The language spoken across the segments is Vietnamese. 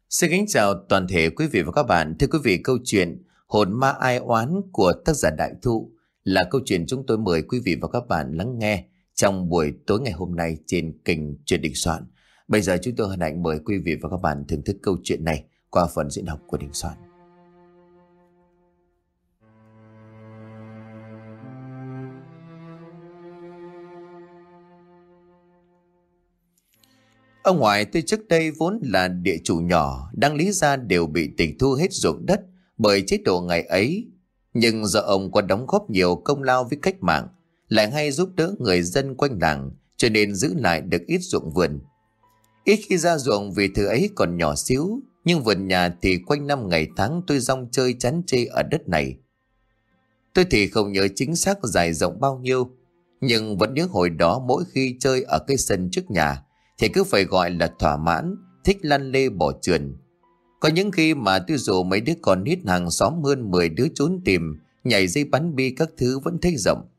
Xin kính chào toàn thể quý vị và các bạn. Thưa quý vị, câu chuyện Hồn ma ai oán của tác giả Đại Thụ là câu chuyện chúng tôi mời quý vị và các bạn lắng nghe trong buổi tối ngày hôm nay trên kênh Chuyện Đình Soạn. Bây giờ chúng tôi hân hạnh mời quý vị và các bạn thưởng thức câu chuyện này qua phần diễn đọc của Đình Soạn. Ông ngoại tôi trước đây vốn là địa chủ nhỏ, đáng lý ra đều bị tịch thu hết ruộng đất bởi chế độ ngày ấy. Nhưng do ông có đóng góp nhiều công lao với cách mạng, lại hay giúp đỡ người dân quanh làng, cho nên giữ lại được ít ruộng vườn. Ít khi ra ruộng vì thứ ấy còn nhỏ xíu, nhưng vườn nhà thì quanh năm ngày tháng tôi rong chơi chán chê ở đất này. Tôi thì không nhớ chính xác dài rộng bao nhiêu, nhưng vẫn nhớ hồi đó mỗi khi chơi ở cái sân trước nhà thì cứ phải gọi là thỏa mãn, thích lăn lê bỏ trườn. Có những khi mà tôi rủ mấy đứa con nít hàng xóm hơn 10 đứa trốn tìm, nhảy dây bắn bi các thứ vẫn thấy rộng.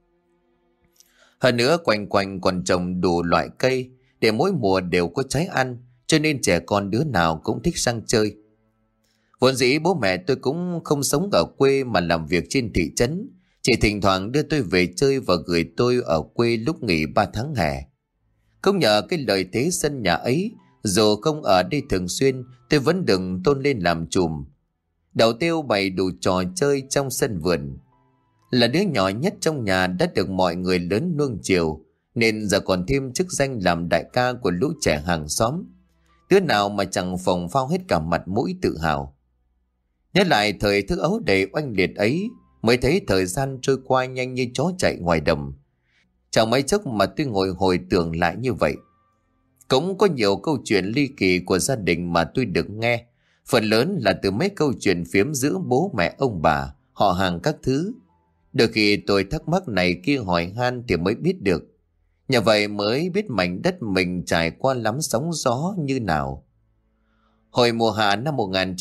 Hơn nữa quanh quanh còn trồng đủ loại cây để mỗi mùa đều có trái ăn, cho nên trẻ con đứa nào cũng thích sang chơi. Vốn dĩ bố mẹ tôi cũng không sống ở quê mà làm việc trên thị trấn, chỉ thỉnh thoảng đưa tôi về chơi và gửi tôi ở quê lúc nghỉ 3 tháng hè. Không nhờ cái lời thế sân nhà ấy, dù không ở đây thường xuyên, tôi vẫn đừng tôn lên làm trùm. Đầu tiêu bày đủ trò chơi trong sân vườn. Là đứa nhỏ nhất trong nhà đã được mọi người lớn nuông chiều, nên giờ còn thêm chức danh làm đại ca của lũ trẻ hàng xóm. Đứa nào mà chẳng phồng phao hết cả mặt mũi tự hào. Nhớ lại thời thơ ấu đầy oanh liệt ấy, mới thấy thời gian trôi qua nhanh như chó chạy ngoài đồng. Chẳng mấy chốc mà tôi ngồi hồi tưởng lại như vậy. Cũng có nhiều câu chuyện ly kỳ của gia đình mà tôi được nghe, phần lớn là từ mấy câu chuyện phiếm giữa bố mẹ ông bà, họ hàng các thứ. Đôi khi tôi thắc mắc này kia hỏi han thì mới biết được. Nhờ vậy mới biết mảnh đất mình trải qua lắm sóng gió như nào. Hồi mùa hạ năm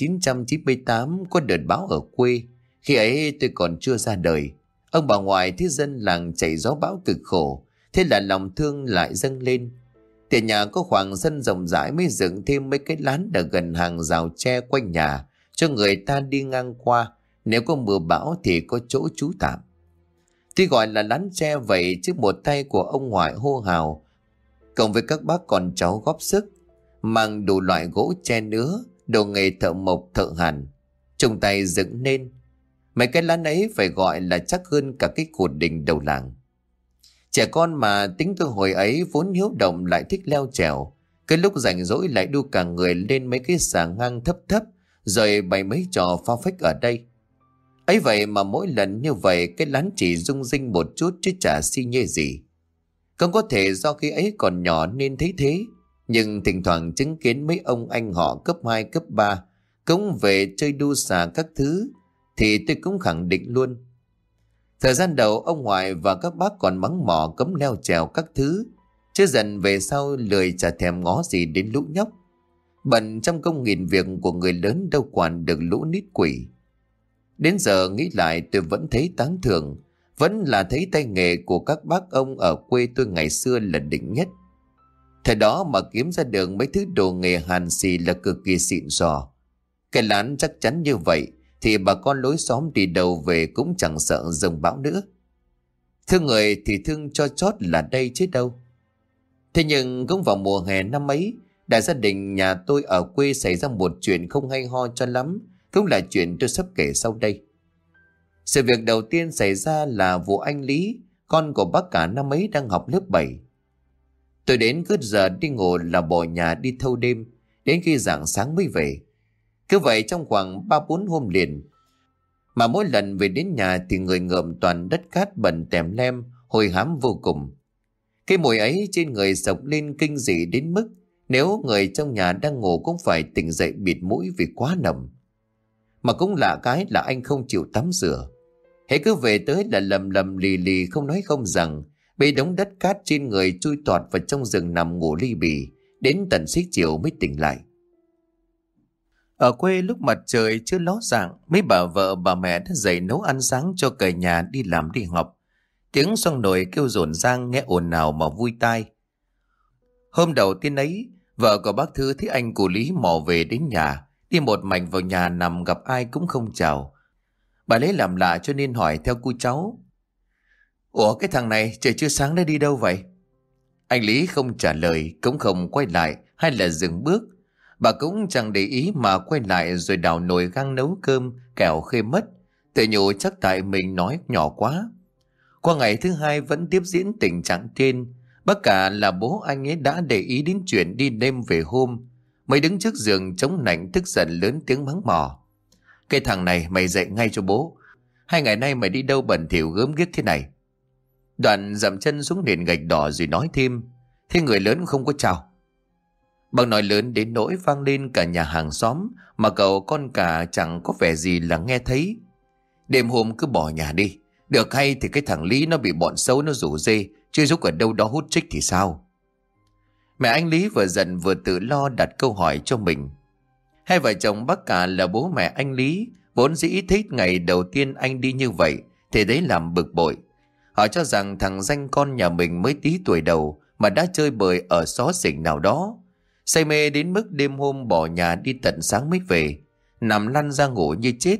1998 có đợt bão ở quê, khi ấy tôi còn chưa ra đời. Ông bà ngoại thấy dân làng chạy gió bão cực khổ, thế là lòng thương lại dâng lên. Tiền nhà có khoảng sân rộng rãi mới dựng thêm mấy cái lán ở gần hàng rào tre quanh nhà cho người ta đi ngang qua, nếu có mưa bão thì có chỗ trú tạm. Tuy gọi là lán tre vậy chứ một tay của ông ngoại hô hào, cộng với các bác con cháu góp sức, mang đủ loại gỗ tre nứa, đồ nghề thợ mộc thợ hàn, chung tay dựng nên. Mấy cái lán ấy phải gọi là chắc hơn cả cái cột đình đầu làng. Trẻ con mà tính tôi hồi ấy vốn hiếu động lại thích leo trèo. Cái lúc rảnh rỗi lại đu cả người lên mấy cái xà ngang thấp thấp, rồi bày mấy trò phá phách ở đây. Ấy vậy mà mỗi lần như vậy cái lán chỉ rung rinh một chút chứ chả xi nhê gì. Không có thể do khi ấy còn nhỏ nên thấy thế, nhưng thỉnh thoảng chứng kiến mấy ông anh họ cấp 2, cấp 3 cũng về chơi đu xà các thứ, thì tôi cũng khẳng định luôn. Thời gian đầu ông ngoại và các bác còn mắng mỏ cấm leo trèo các thứ, chứ dần về sau lười chả thèm ngó gì đến lũ nhóc. Bận trong công nghìn việc của người lớn đâu quản được lũ nít quỷ. Đến giờ nghĩ lại tôi vẫn thấy tán thưởng, vẫn là thấy tay nghề của các bác ông ở quê tôi ngày xưa là đỉnh nhất. Thời đó mà kiếm ra được mấy thứ đồ nghề hàn xì là cực kỳ xịn sò. Cái lán chắc chắn như vậy thì bà con lối xóm đi đầu về cũng chẳng sợ dông bão nữa. Thương người thì thương cho chót là đây chứ đâu. Thế nhưng cũng vào mùa hè năm ấy, đại gia đình nhà tôi ở quê xảy ra một chuyện không hay ho cho lắm, cũng là chuyện tôi sắp kể sau đây. Sự việc đầu tiên xảy ra là vụ anh Lý, con của bác cả năm ấy đang học lớp 7. Tôi đến cứ giờ đi ngủ là bỏ nhà đi thâu đêm, đến khi rạng sáng mới về. Cứ vậy trong khoảng 3-4 hôm liền, mà mỗi lần về đến nhà thì người ngợm toàn đất cát bẩn tèm lem, hôi hám vô cùng. Cái mùi ấy trên người sộc lên kinh dị đến mức nếu người trong nhà đang ngủ cũng phải tỉnh dậy bịt mũi vì quá nồng. Mà cũng lạ cái là anh không chịu tắm rửa. Hễ cứ về tới là lầm lầm lì lì không nói không rằng, bê đống đất cát trên người chui tọt vào trong rừng nằm ngủ ly bì, đến tận xế chiều mới tỉnh lại. Ở quê lúc mặt trời chưa ló dạng, mấy bà vợ bà mẹ đã dậy nấu ăn sáng cho cả nhà đi làm đi học. Tiếng xoong nồi kêu rộn rang nghe ồn ào mà vui tai. Hôm đầu tiên ấy, Vợ của bác Thứ thấy anh cụ Lý mò về đến nhà, đi một mạch vào nhà nằm gặp ai cũng không chào. Bà lấy làm lạ cho nên hỏi theo cu cháu: Ủa cái thằng này trời chưa sáng đã đi đâu vậy? Anh Lý không trả lời, cũng không quay lại hay là dừng bước. Bà cũng chẳng để ý mà quay lại rồi đào nồi gang nấu cơm kẻo khê mất. Tự nhủ chắc tại mình nói nhỏ quá. Qua ngày thứ hai vẫn tiếp diễn tình trạng trên. Bác cả là bố anh ấy đã để ý đến chuyện đi đêm về hôm. Mới đứng trước giường chống nạnh tức giận lớn tiếng mắng mỏ: Cái thằng này mày dậy ngay cho bố. 2 ngày nay mày đi đâu bẩn thỉu gớm ghiếc thế này? Đoạn dậm chân xuống nền gạch đỏ rồi nói thêm: Thế người lớn không có chào. Bác nói lớn đến nỗi vang lên cả nhà hàng xóm, mà cậu con cả chẳng có vẻ gì là nghe thấy. Đêm hôm cứ bỏ nhà đi. Được hay thì cái thằng Lý nó bị bọn xấu nó rủ dê chơi giúp ở đâu đó hút trích thì sao? Mẹ anh Lý vừa giận vừa tự lo đặt câu hỏi cho mình. Hai vợ chồng bác cả là bố mẹ anh Lý vốn dĩ thấy ngày đầu tiên anh đi như vậy thì đấy làm bực bội. Họ cho rằng thằng danh con nhà mình mới tí tuổi đầu mà đã chơi bời ở xó xỉnh nào đó, say mê đến mức đêm hôm bỏ nhà đi tận sáng mới về, nằm lăn ra ngủ như chết.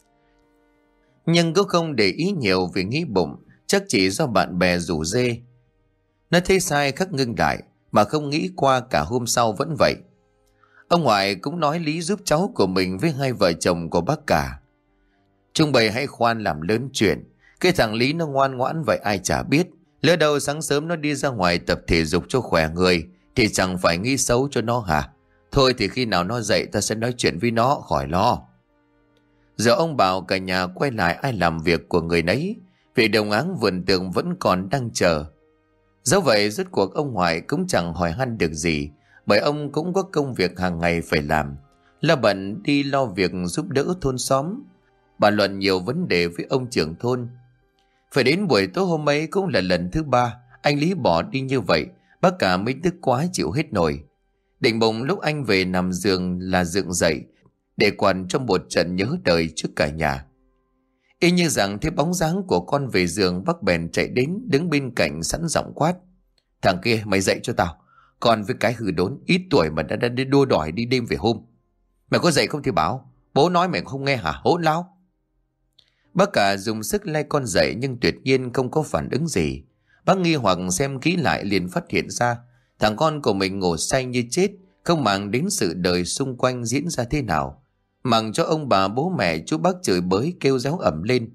Nhưng cũng không để ý nhiều vì nghĩ bụng chắc chỉ do bạn bè rủ dê. Nó thấy sai khắc ngưng lại, mà không nghĩ qua cả hôm sau vẫn vậy. Ông ngoại cũng nói lý giúp cháu của mình với hai vợ chồng của bác cả. Trung bày hãy khoan làm lớn chuyện. Cái thằng Lý nó ngoan ngoãn vậy ai chả biết. Lỡ đâu sáng sớm nó đi ra ngoài tập thể dục cho khỏe người thì chẳng phải nghĩ xấu cho nó hả? Thôi thì khi nào nó dậy ta sẽ nói chuyện với nó, khỏi lo. Giờ ông bảo cả nhà quay lại ai làm việc của người nấy, vì đồng áng vườn tường vẫn còn đang chờ. Dẫu vậy rốt cuộc ông ngoại cũng chẳng hỏi han được gì, bởi ông cũng có công việc hàng ngày phải làm, là bận đi lo việc giúp đỡ thôn xóm, bàn luận nhiều vấn đề với ông trưởng thôn. Phải đến buổi tối hôm ấy cũng là lần thứ 3 anh Lý bỏ đi như vậy, bác cả mới tức quá chịu hết nổi. Định bụng lúc anh về nằm giường là dựng dậy để quằn trong một trận nhớ đời trước cả nhà. Y như rằng thấy bóng dáng của con về giường, bác bèn chạy đến đứng bên cạnh sẵn giọng quát: Thằng kia mày dậy cho tao. Con với cái hư đốn ít tuổi mà đã đua đòi đi đêm về hôm. Mày có dậy không thì bảo. Bố nói mày không nghe hả hỗn láo. Bác cả dùng sức lay con dậy nhưng tuyệt nhiên không có phản ứng gì. Bác nghi hoặc xem kỹ lại liền phát hiện ra thằng con của mình ngủ say như chết, không màng đến sự đời xung quanh diễn ra thế nào, mặc cho ông bà bố mẹ chú bác chửi bới kêu réo ẩm lên.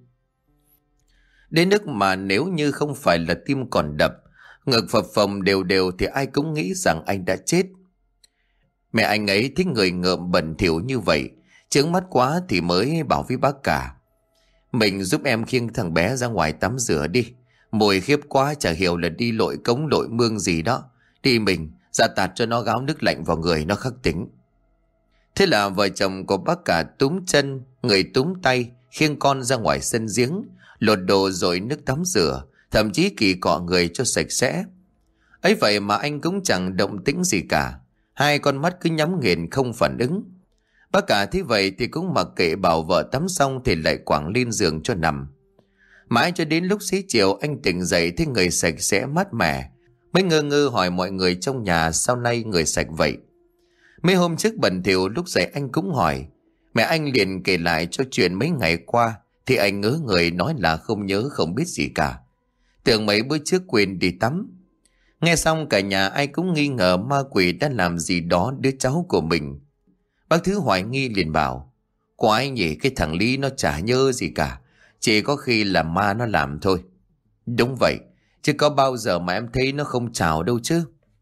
Đến nước mà nếu như không phải là tim còn đập, ngực phập phồng đều đều thì ai cũng nghĩ rằng anh đã chết. Mẹ anh ấy thích người ngợm bẩn thỉu như vậy, chướng mắt quá thì mới bảo với bác cả: Mình giúp em khiêng thằng bé ra ngoài tắm rửa đi. Mùi khiếp quá, chả hiểu là đi lội cống lội mương gì đó. Đi mình ra tạt cho nó gáo nước lạnh vào người nó khắc tỉnh. Thế là vợ chồng của bác cả túm chân, người túm tay, khiêng con ra ngoài sân giếng, lột đồ rồi nước tắm rửa, thậm chí kỳ cọ người cho sạch sẽ. Ấy vậy mà anh cũng chẳng động tĩnh gì cả, hai con mắt cứ nhắm nghiền không phản ứng. Bác cả thấy vậy thì cũng mặc kệ, bảo vợ tắm xong thì lại quẳng lên giường cho nằm. Mãi cho đến lúc xế chiều anh tỉnh dậy thấy người sạch sẽ mát mẻ, mới ngơ ngơ hỏi mọi người trong nhà sao nay người sạch vậy. Mấy hôm trước bẩn thỉu lúc dậy anh cũng hỏi. Mẹ anh liền kể lại cho chuyện mấy ngày qua thì anh ngớ người nói là không nhớ không biết gì cả, tưởng mấy bữa trước quên đi tắm. Nghe xong cả nhà ai cũng nghi ngờ ma quỷ đã làm gì đó đứa cháu của mình. Bác Thứ hoài nghi liền bảo: Có ai nhỉ, cái thằng Lý nó chả nhớ gì cả, chỉ có khi là ma nó làm thôi. Đúng vậy, chứ có bao giờ mà em thấy nó không chào đâu chứ.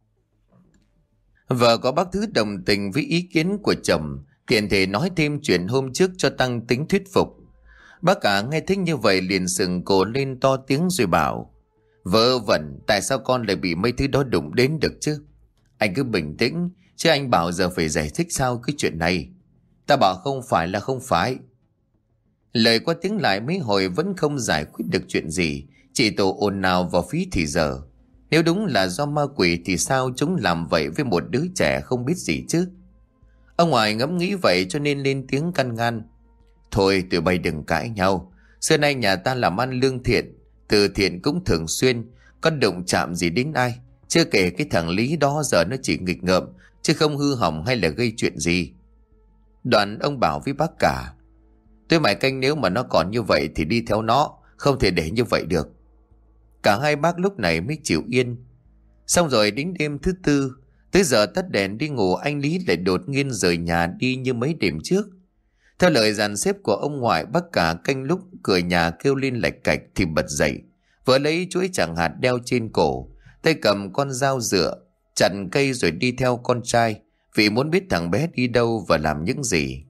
Vợ có bác Thứ đồng tình với ý kiến của chồng, tiện thể nói thêm chuyện hôm trước cho tăng tính thuyết phục. Bác cả nghe thích như vậy liền sừng cổ lên to tiếng rồi bảo: Vớ vẩn, tại sao con lại bị mấy thứ đó đụng đến được chứ? Anh cứ bình tĩnh, chứ anh bảo giờ phải giải thích sao cái chuyện này. Ta bảo không phải là không phải. Lời qua tiếng lại mấy hồi vẫn không giải quyết được chuyện gì, chỉ tổ ồn ào vào phí thì giờ. Nếu đúng là do ma quỷ thì sao chúng làm vậy với một đứa trẻ không biết gì chứ? Ông ngoại ngẫm nghĩ vậy cho nên lên tiếng can ngăn: Thôi tụi bay đừng cãi nhau. Xưa nay nhà ta làm ăn lương thiện, từ thiện cũng thường xuyên, có động chạm gì đến ai. Chưa kể cái thằng Lý đó giờ nó chỉ nghịch ngợm, chứ không hư hỏng hay là gây chuyện gì. Đoạn ông bảo với bác cả: tôi mải canh nếu mà nó còn như vậy thì đi theo nó, không thể để như vậy được. Cả hai bác lúc này mới chịu yên. Xong rồi đến đêm thứ tư, tới giờ tắt đèn đi ngủ, anh Lý lại đột nhiên rời nhà đi như mấy đêm trước. Theo lời dàn xếp của ông ngoại, bác cả canh lúc cửa nhà kêu lên lạch cạch thì bật dậy, vợ lấy chuỗi chẳng hạt đeo trên cổ, tay cầm con dao dựa, chặn cây rồi đi theo con trai, vì muốn biết thằng bé đi đâu và làm những gì.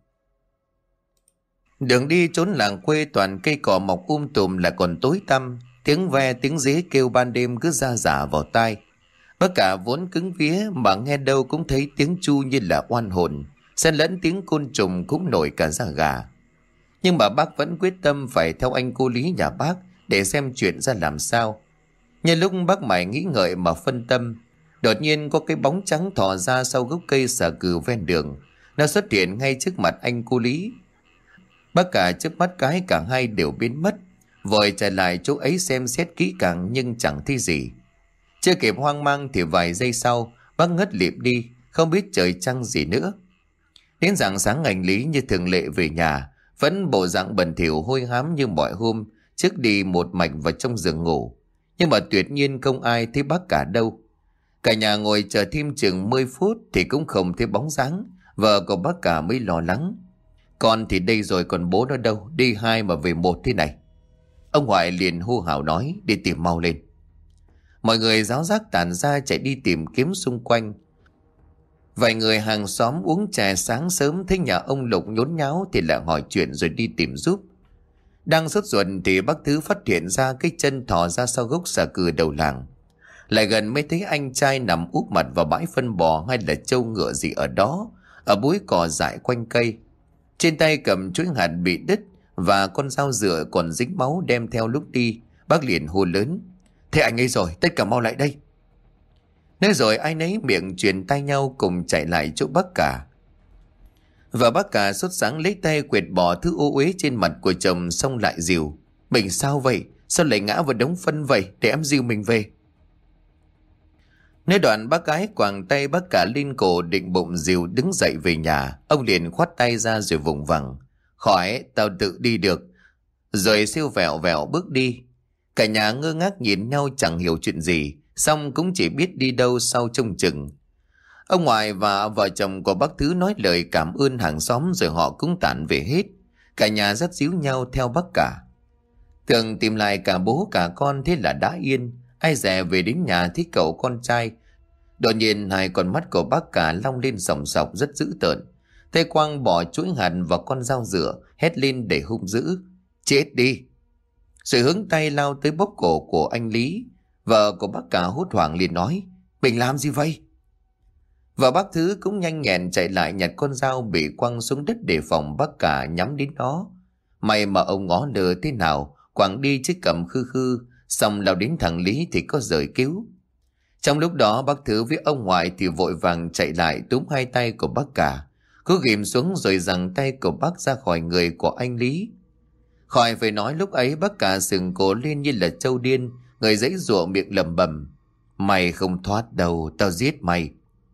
Đường đi trốn làng quê toàn cây cỏ mọc tùm, lại còn tối tăm, tiếng ve tiếng dế kêu ban đêm cứ ra rả vào tai. Bác cả vốn cứng vía mà nghe đâu cũng thấy tiếng chu như là oan hồn, xen lẫn tiếng côn trùng cũng nổi cả da gà. Nhưng mà bác vẫn quyết tâm phải theo anh cô Lý nhà bác để xem chuyện ra làm sao. Nhân lúc bác mải nghĩ ngợi mà phân tâm, đột nhiên có cái bóng trắng thò ra sau gốc cây xà cừ ven đường. Nó xuất hiện ngay trước mặt anh cô Lý. Bác cả chớp mắt cái cả hai đều biến mất, vội chạy lại chỗ ấy xem xét kỹ càng nhưng chẳng thấy gì. Chưa kịp hoang mang thì vài giây sau bác ngất lịm đi, không biết trời trăng gì nữa. Đến rạng sáng anh Lý như thường lệ về nhà, vẫn bộ dạng bẩn thỉu hôi hám như mọi hôm trước, đi một mạch vào trong giường ngủ. Nhưng mà tuyệt nhiên không ai thấy bác cả đâu. Cả nhà ngồi chờ thêm chừng 10 phút thì cũng không thấy bóng dáng. Vợ của bác cả mới lo lắng: con thì đây rồi, còn bố nó đâu? Đi hai mà về một thế này. Ông ngoại liền hô hào nói: đi tìm mau lên. Mọi người ráo rác tản ra chạy đi tìm kiếm xung quanh. Vài người hàng xóm uống trà sáng sớm thấy nhà ông Lục nhốn nháo thì lại hỏi chuyện rồi đi tìm giúp. Đang sốt ruột thì bác Thứ phát hiện ra cái chân thò ra sau gốc xà cừ đầu làng. Lại gần mới thấy anh trai nằm úp mặt vào bãi phân bò hay là trâu ngựa gì ở đó, ở búi cỏ dại quanh cây. Trên tay cầm chuỗi hạt bị đứt và con dao dựa còn dính máu đem theo lúc đi. Bác liền hô lớn: thế anh ấy rồi, tất cả mau lại đây. Nói rồi ai nấy miệng truyền tay nhau cùng chạy lại chỗ bác cả. Và bác cả sốt sáng lấy tay quệt bỏ thứ ô uế trên mặt của chồng, xong lại dìu: mình sao vậy? Sao lại ngã vào đống phân vậy? Để em dìu mình về. Nói đoạn bác gái quàng tay bác cả lên cổ định bụng dìu đứng dậy về nhà. Ông liền khoát tay ra rồi vùng vằng: khỏi, tao tự đi được. Rồi siêu vẹo vẹo bước đi. Cả nhà ngơ ngác nhìn nhau chẳng hiểu chuyện gì, xong cũng chỉ biết đi đâu sau trông chừng. Ông ngoại và vợ chồng của bác Thứ nói lời cảm ơn hàng xóm rồi họ cũng tản về hết. Cả nhà dắt díu nhau theo bác cả. Thường tìm lại cả bố cả con thế là đã yên. Ai dè về đến nhà thấy cậu con trai. Đột nhiên hai con mắt của bác cả long lên sòng sọc rất dữ tợn. Tay quang bỏ chuỗi hạt vào con dao dựa, hét lên để hung dữ: chết đi! Rồi hướng tay lao tới bóp cổ của anh Lý. Vợ của bác cả hốt hoảng liền nói: mình làm gì vậy? Và bác Thứ cũng nhanh nhẹn chạy lại nhặt con dao bị quăng xuống đất để phòng bác cả nhắm đến nó. May mà ông ngó lơ thế nào quẳng đi chiếc cầm khư khư, xong lao đến thằng Lý thì có rời cứu. Trong lúc đó bác Thứ với ông ngoại thì vội vàng chạy lại túm hai tay của bác cả, cứ ghìm xuống rồi giằng tay của bác ra khỏi người của anh Lý. Khỏi phải nói lúc ấy bác cả sừng cổ lên như là trâu điên, người giãy giụa miệng lẩm bẩm: mày không thoát đâu, tao giết mày.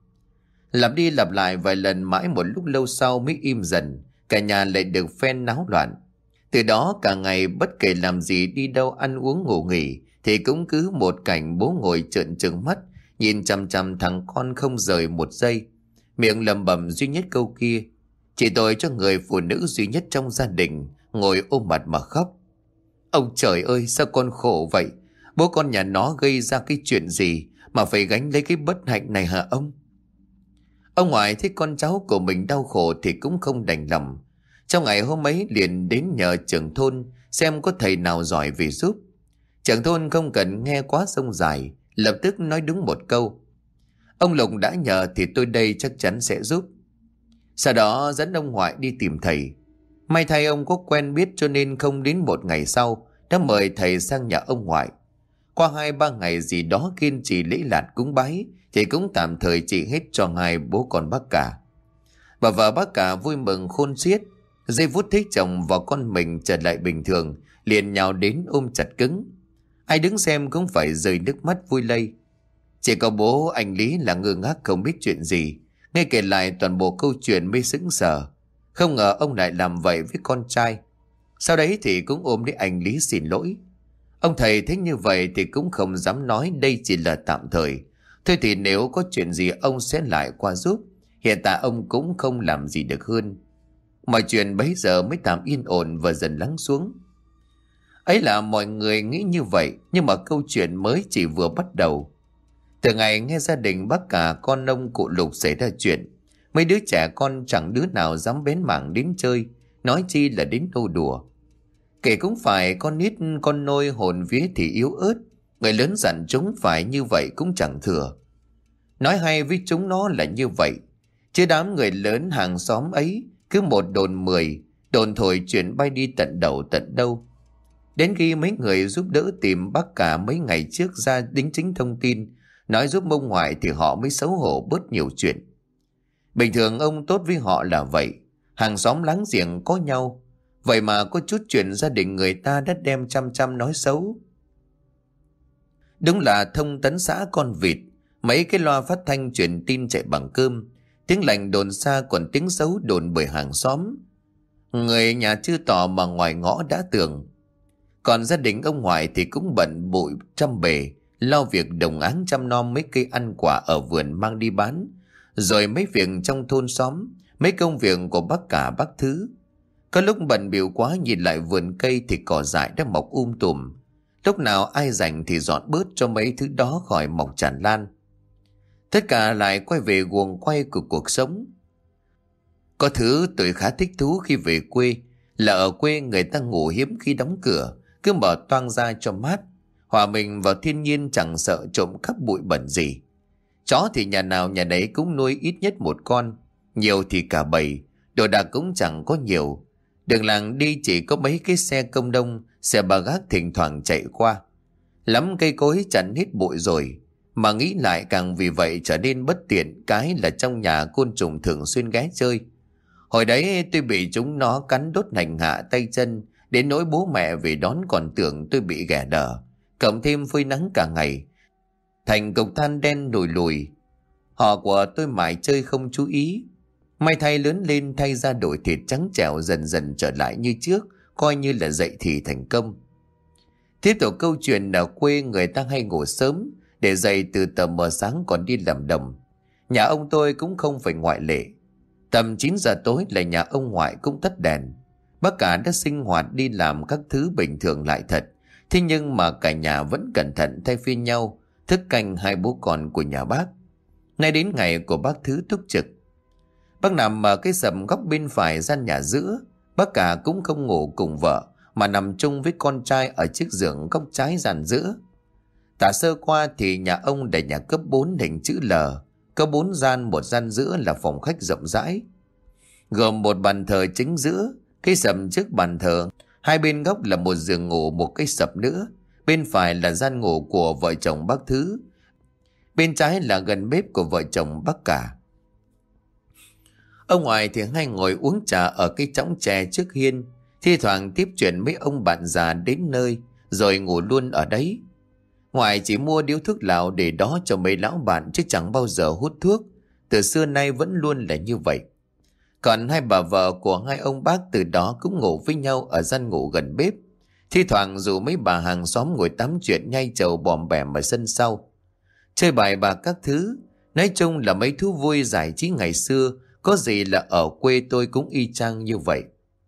Lặp đi lặp lại vài lần mãi một lúc lâu sau mới im dần. Cả nhà lại được phen náo loạn. Từ đó cả ngày bất kể làm gì, đi đâu ăn uống ngủ nghỉ thì cũng cứ một cảnh bố ngồi trợn trừng mắt nhìn chằm chằm thằng con không rời một giây, miệng lẩm bẩm duy nhất câu kia: chỉ tội cho người phụ nữ duy nhất trong gia đình ngồi ôm mặt mà khóc. Ông trời ơi, sao con khổ vậy? Bố con nhà nó gây ra cái chuyện gì mà phải gánh lấy cái bất hạnh này hả ông? Ông ngoại thấy con cháu của mình đau khổ thì cũng không đành lòng. Trong ngày hôm ấy liền đến nhờ trưởng thôn xem có thầy nào giỏi về giúp. Trưởng thôn không cần nghe quá sông dài, lập tức nói đúng một câu: ông Lục đã nhờ thì tôi đây chắc chắn sẽ giúp. Sau đó dẫn ông ngoại đi tìm thầy. May thay ông có quen biết cho nên không đến một ngày sau đã mời thầy sang nhà ông ngoại. Qua 2-3 ngày gì đó kiên trì lễ lạt cúng bái thì cũng tạm thời trị hết cho hai bố con bác cả. Bà vợ bác cả vui mừng khôn xiết. Giây phút thấy chồng và con mình trở lại bình thường liền nhào đến ôm chặt cứng. Ai đứng xem cũng phải rơi nước mắt vui lây. Chỉ có bố anh Lý là ngơ ngác không biết chuyện gì. Nghe kể lại toàn bộ câu chuyện mới sững sờ. Không ngờ ông lại làm vậy với con trai. Sau đấy thì cũng ôm lấy anh Lý xin lỗi. Ông thầy thấy như vậy thì cũng không dám nói đây chỉ là tạm thời. Thôi thì nếu có chuyện gì ông sẽ lại qua giúp. Hiện tại ông cũng không làm gì được hơn. Mọi chuyện bấy giờ mới tạm yên ổn và dần lắng xuống. Ấy là mọi người nghĩ như vậy, nhưng mà câu chuyện mới chỉ vừa bắt đầu. Từ ngày nghe gia đình bác cả con ông cụ Lục xảy ra chuyện, mấy đứa trẻ con chẳng đứa nào dám bén mảng đến chơi, nói chi là đến nô đùa. Kể cũng phải con nít con nôi hồn vía thì yếu ớt, người lớn dặn chúng phải như vậy cũng chẳng thừa. Nói hay với chúng nó là như vậy, chứ đám người lớn hàng xóm ấy cứ một đồn 10, đồn thổi chuyện bay đi tận đầu tận đâu. Đến khi mấy người giúp đỡ tìm bác cả mấy ngày trước ra đính chính thông tin, nói giúp ông ngoại thì họ mới xấu hổ bớt nhiều chuyện. Bình thường ông tốt với họ là vậy, hàng xóm láng giềng có nhau. Vậy mà có chút chuyện gia đình người ta đã đem chăm nói xấu. Đúng là thông tấn xã con vịt, mấy cái loa phát thanh truyền tin chạy bằng cơm, tiếng lành đồn xa còn tiếng xấu đồn bởi hàng xóm. Người nhà chưa tỏ mà ngoài ngõ đã tường. Còn gia đình ông ngoại thì cũng bận bụi trăm bề, lo việc đồng áng chăm nom mấy cây ăn quả ở vườn mang đi bán, rồi mấy việc trong thôn xóm, mấy công việc của bác cả bác Thứ. Có lúc bận bịu quá nhìn lại vườn cây thì cỏ dại đã mọc tùm. Lúc nào ai rảnh thì dọn bớt cho mấy thứ đó khỏi mọc tràn lan. Tất cả lại quay về guồng quay của cuộc sống. Có thứ tôi khá thích thú khi về quê là ở quê người ta ngủ hiếm khi đóng cửa, cứ mở toang ra cho mát, hòa mình vào thiên nhiên chẳng sợ trộm cắp bụi bẩn gì. Chó thì nhà nào nhà đấy cũng nuôi ít nhất một con, nhiều thì cả bầy, đồ đạc cũng chẳng có nhiều. Đường làng đi chỉ có mấy cái xe công nông, xe ba gác thỉnh thoảng chạy qua. Lắm cây cối chắn hết bụi rồi, mà nghĩ lại càng vì vậy trở nên bất tiện cái là trong nhà côn trùng thường xuyên ghé chơi. Hồi đấy tôi bị chúng nó cắn đốt hành hạ tay chân, đến nỗi bố mẹ về đón còn tưởng tôi bị ghẻ đờ, cộng thêm phơi nắng cả ngày, thành cục than đen đùi lùi. Họ của tôi mải chơi không chú ý. May thay lớn lên thay ra đổi thịt trắng trẻo dần dần trở lại như trước, coi như là dậy thì thành công. Tiếp tục câu chuyện ở quê người ta hay ngủ sớm, để dậy từ tờ mờ sáng còn đi làm đồng. Nhà ông tôi cũng không phải ngoại lệ. Tầm 9 giờ tối là nhà ông ngoại cũng tắt đèn. Bác cả đã sinh hoạt đi làm các thứ bình thường lại thật. Thế nhưng mà cả nhà vẫn cẩn thận thay phiên nhau thức canh hai bố con của nhà bác. Nay đến ngày của bác Thứ túc trực, bác nằm ở cái sầm góc bên phải gian nhà giữa. Bác cả cũng không ngủ cùng vợ mà nằm chung với con trai ở chiếc giường góc trái gian giữa. Tả sơ qua thì nhà ông là nhà cấp 4 hình chữ L, có 4 gian, một gian giữa là phòng khách rộng rãi, gồm một bàn thờ chính giữa, cái sầm trước bàn thờ, hai bên góc là một giường ngủ, một cái sập nữa. Bên phải là gian ngủ của vợ chồng bác Thứ, bên trái là gần bếp của vợ chồng bác cả. Ông ngoại thì hay ngồi uống trà ở cái chõng tre trước hiên, thi thoảng tiếp chuyện mấy ông bạn già đến nơi rồi ngủ luôn ở đấy. Ngoại chỉ mua điếu thuốc lào để đó cho mấy lão bạn chứ chẳng bao giờ hút thuốc, từ xưa nay vẫn luôn là như vậy. Còn hai bà vợ của hai ông bác từ đó cũng ngủ với nhau ở gian ngủ gần bếp, thi thoảng dù mấy bà hàng xóm ngồi tám chuyện nhai trầu bòm bẻm ở sân sau, chơi bài bạc các thứ. Nói chung là mấy thú vui giải trí ngày xưa, có gì là ở quê tôi cũng y chang như vậy.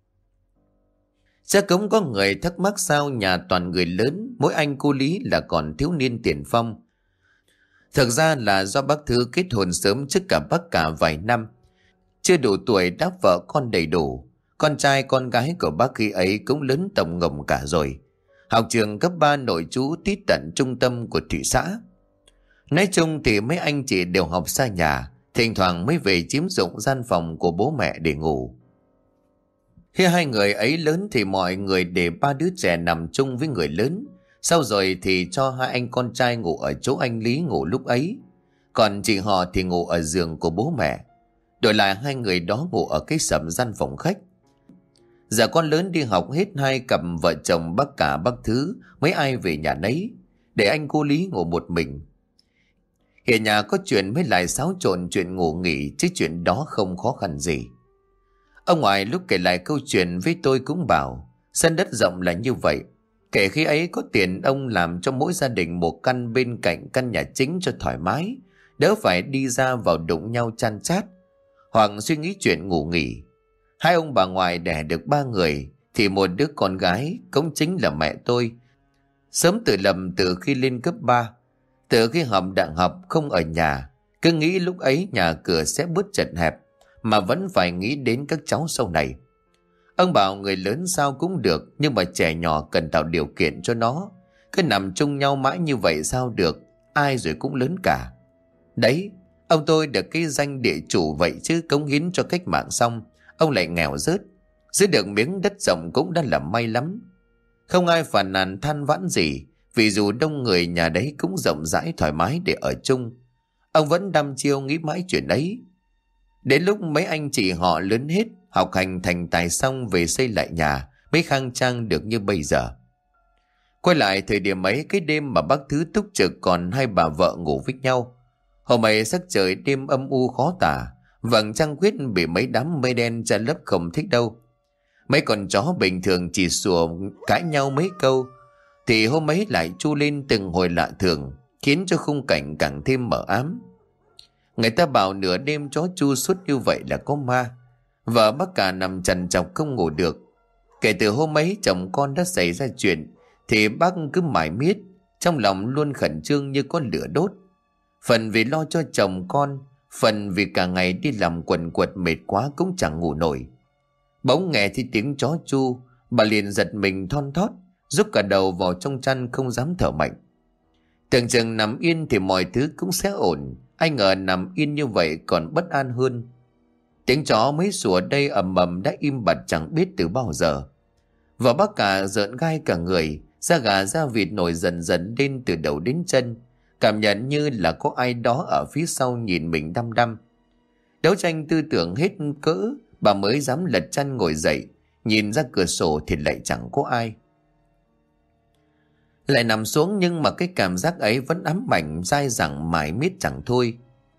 Chắc cũng có người thắc mắc sao nhà toàn người lớn, mỗi anh cô Lý là còn thiếu niên tiền phong. Thực ra là do bác Thứ kết hôn sớm trước cả bác cả vài năm, chưa đủ tuổi đã vợ con đầy đủ. Con trai con gái của bác khi ấy cũng lớn tổng ngồng cả rồi, học trường cấp 3 nội trú tít tận trung tâm của thị xã. Nói chung thì mấy anh chị đều học xa nhà, thỉnh thoảng mới về chiếm dụng gian phòng của bố mẹ để ngủ. Khi hai người ấy lớn thì mọi người để ba đứa trẻ nằm chung với người lớn, sau rồi thì cho hai anh con trai ngủ ở chỗ anh Lý ngủ lúc ấy, còn chị họ thì ngủ ở giường của bố mẹ. Đổi lại hai người đó ngủ ở cái sầm gian phòng khách. Giờ con lớn đi học hết, hai cặp vợ chồng bác cả bác Thứ mấy ai về nhà nấy, để anh cô Lý ngủ một mình. Ở nhà có chuyện mới lại xáo trộn chuyện ngủ nghỉ, chứ chuyện đó không khó khăn gì. Ông ngoại lúc kể lại câu chuyện với tôi cũng bảo sân đất rộng là như vậy. Kể khi ấy có tiền ông làm cho mỗi gia đình một căn bên cạnh căn nhà chính cho thoải mái, đỡ phải đi ra vào đụng nhau chan chát hoặc suy nghĩ chuyện ngủ nghỉ. Hai ông bà ngoại đẻ được 3 người thì một đứa con gái cũng chính là mẹ tôi. Sớm tự lầm từ khi lên cấp 3, từ khi học đại học không ở nhà, cứ nghĩ lúc ấy nhà cửa sẽ bớt chật hẹp, mà vẫn phải nghĩ đến các cháu sau này. Ông bảo người lớn sao cũng được, nhưng mà trẻ nhỏ cần tạo điều kiện cho nó. Cứ nằm chung nhau mãi như vậy sao được, ai rồi cũng lớn cả. Đấy, ông tôi được cái danh địa chủ vậy chứ cống hiến cho cách mạng xong, ông lại nghèo rớt. Giữ được miếng đất rộng cũng đã là may lắm. Không ai phàn nàn than vãn gì, vì dù đông người nhà đấy cũng rộng rãi thoải mái để ở chung. Ông vẫn đăm chiêu nghĩ mãi chuyện ấy. Đến lúc mấy anh chị họ lớn hết, học hành thành tài xong về xây lại nhà mới khang trang được như bây giờ. Quay lại thời điểm ấy, cái đêm mà bác Thứ túc trực còn hai bà vợ ngủ với nhau. Hôm ấy sắc trời đêm âm u khó tả, vầng trăng khuyết bị mấy đám mây đen che lấp không thích đâu. Mấy con chó bình thường chỉ sủa cãi nhau mấy câu, thì hôm ấy lại chu lên từng hồi lạ thường, khiến cho khung cảnh càng thêm mờ ám. Người ta bảo nửa đêm chó chu suốt như vậy là có ma. Vợ bác cả nằm trằn trọc không ngủ được. Kể từ hôm ấy chồng con đã xảy ra chuyện, thì bác cứ mải miết, trong lòng luôn khẩn trương như có lửa đốt. Phần vì lo cho chồng con, phần vì cả ngày đi làm quần quật mệt quá cũng chẳng ngủ nổi. Bỗng nghe thì tiếng chó chu, bà liền giật mình thon thót, rút cả đầu vào trong chăn không dám thở mạnh. Tưởng chừng nằm yên thì mọi thứ cũng sẽ ổn, ai ngờ nằm yên như vậy còn bất an hơn. Tiếng chó mới sủa đây ầm ầm đã im bặt chẳng biết từ bao giờ. Và bác cả rợn gai cả người, da gà da vịt nổi dần dần lên từ đầu đến chân, cảm nhận như là có ai đó ở phía sau nhìn mình đăm đăm. Đấu tranh tư tưởng hết cỡ, bà mới dám lật chăn ngồi dậy, nhìn ra cửa sổ thì lại chẳng có ai. Lại nằm xuống nhưng mà cái cảm giác ấy vẫn ám ảnh dai dẳng mãi miết chẳng thôi.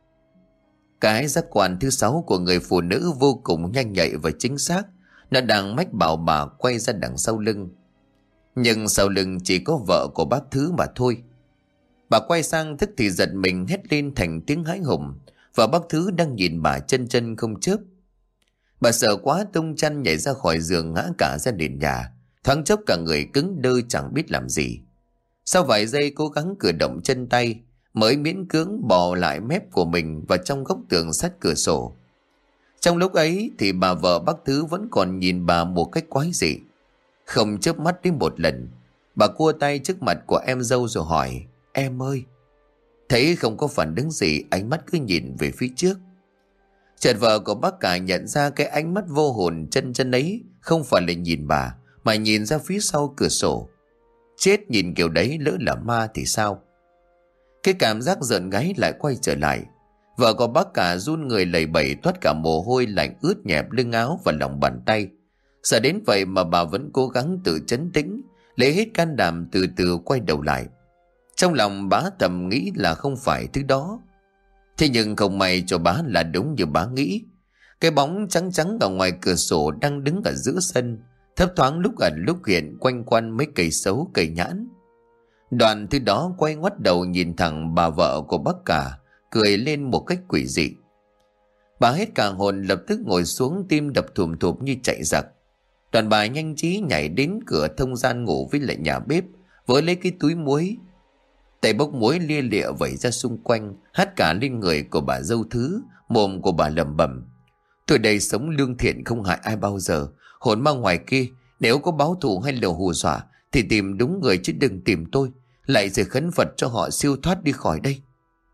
Cái giác quan thứ 6 của người phụ nữ vô cùng nhanh nhạy và chính xác. Nó đang mách bảo bà quay ra đằng sau lưng. Nhưng sau lưng chỉ có vợ của bác Thứ mà thôi. Bà quay sang tức thì giật mình hét lên thành tiếng hãi hùng. Và bác Thứ đang nhìn bà chân chân không chớp. Bà sợ quá tung chăn nhảy ra khỏi giường ngã cả ra nền nhà. Thoáng chốc cả người cứng đơ chẳng biết làm gì. Sau vài giây cố gắng cử động chân tay, mới miễn cưỡng bò lại mép của mình vào trong góc tường sát cửa sổ. Trong lúc ấy thì bà vợ bác Thứ vẫn còn nhìn bà một cách quái dị. Không chớp mắt đến một lần, bà cua tay trước mặt của em dâu rồi hỏi: "Em ơi." Thấy không có phản ứng gì, ánh mắt cứ nhìn về phía trước. Chợt vợ của bác cả nhận ra cái ánh mắt vô hồn chân chân ấy không phải là nhìn bà, mà nhìn ra phía sau cửa sổ. Chết, nhìn kiểu đấy lỡ là ma thì sao? Cái cảm giác rợn gáy lại quay trở lại. Vợ của bác cả run người lầy bẩy, toát cả mồ hôi lạnh ướt nhẹp lưng áo và lòng bàn tay. Sợ đến vậy mà bà vẫn cố gắng tự trấn tĩnh, lấy hết can đảm từ từ quay đầu lại. Trong lòng bà thầm nghĩ là không phải thứ đó. Thế nhưng không may cho bà là đúng như bà nghĩ. Cái bóng trắng trắng ở ngoài cửa sổ đang đứng ở giữa sân, thấp thoáng lúc ẩn lúc hiện quanh quanh mấy cây sấu cây nhãn. Đoàn thứ đó quay ngoắt đầu nhìn thẳng bà vợ của bác cả, cười lên một cách quỷ dị. Bà hết cả hồn, lập tức ngồi xuống, tim đập thùm thụp như chạy giặc. Đoàn bà nhanh trí nhảy đến cửa thông gian ngủ với lại nhà bếp, với lấy cái túi muối. Tay bốc muối lia lịa vẩy ra xung quanh, hắt cả lên người của bà dâu Thứ. Mồm của bà lẩm bẩm: "Tôi đây sống lương thiện không hại ai bao giờ. Hồn ma ngoài kia nếu có báo thù hay là hù dọa thì tìm đúng người chứ đừng tìm tôi. Lại rồi khấn Phật cho họ siêu thoát đi khỏi đây."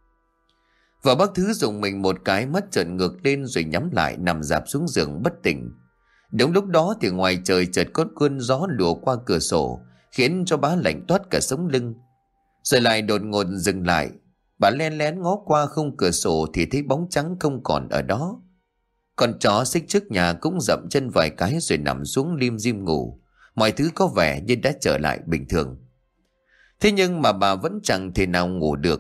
Và bác Thứ dùng mình một cái, mắt trợn ngược lên rồi nhắm lại, nằm rạp xuống giường bất tỉnh. Đúng lúc đó thì ngoài trời chợt có cơn gió lùa qua cửa sổ, khiến cho bà lạnh toát cả sống lưng. Rồi lại đột ngột dừng lại. Bà len lén ngó qua khung cửa sổ thì thấy bóng trắng không còn ở đó. Con chó xích trước nhà cũng dậm chân vài cái rồi nằm xuống lim dim ngủ. Mọi thứ có vẻ như đã trở lại bình thường. Thế nhưng mà bà vẫn chẳng thể nào ngủ được.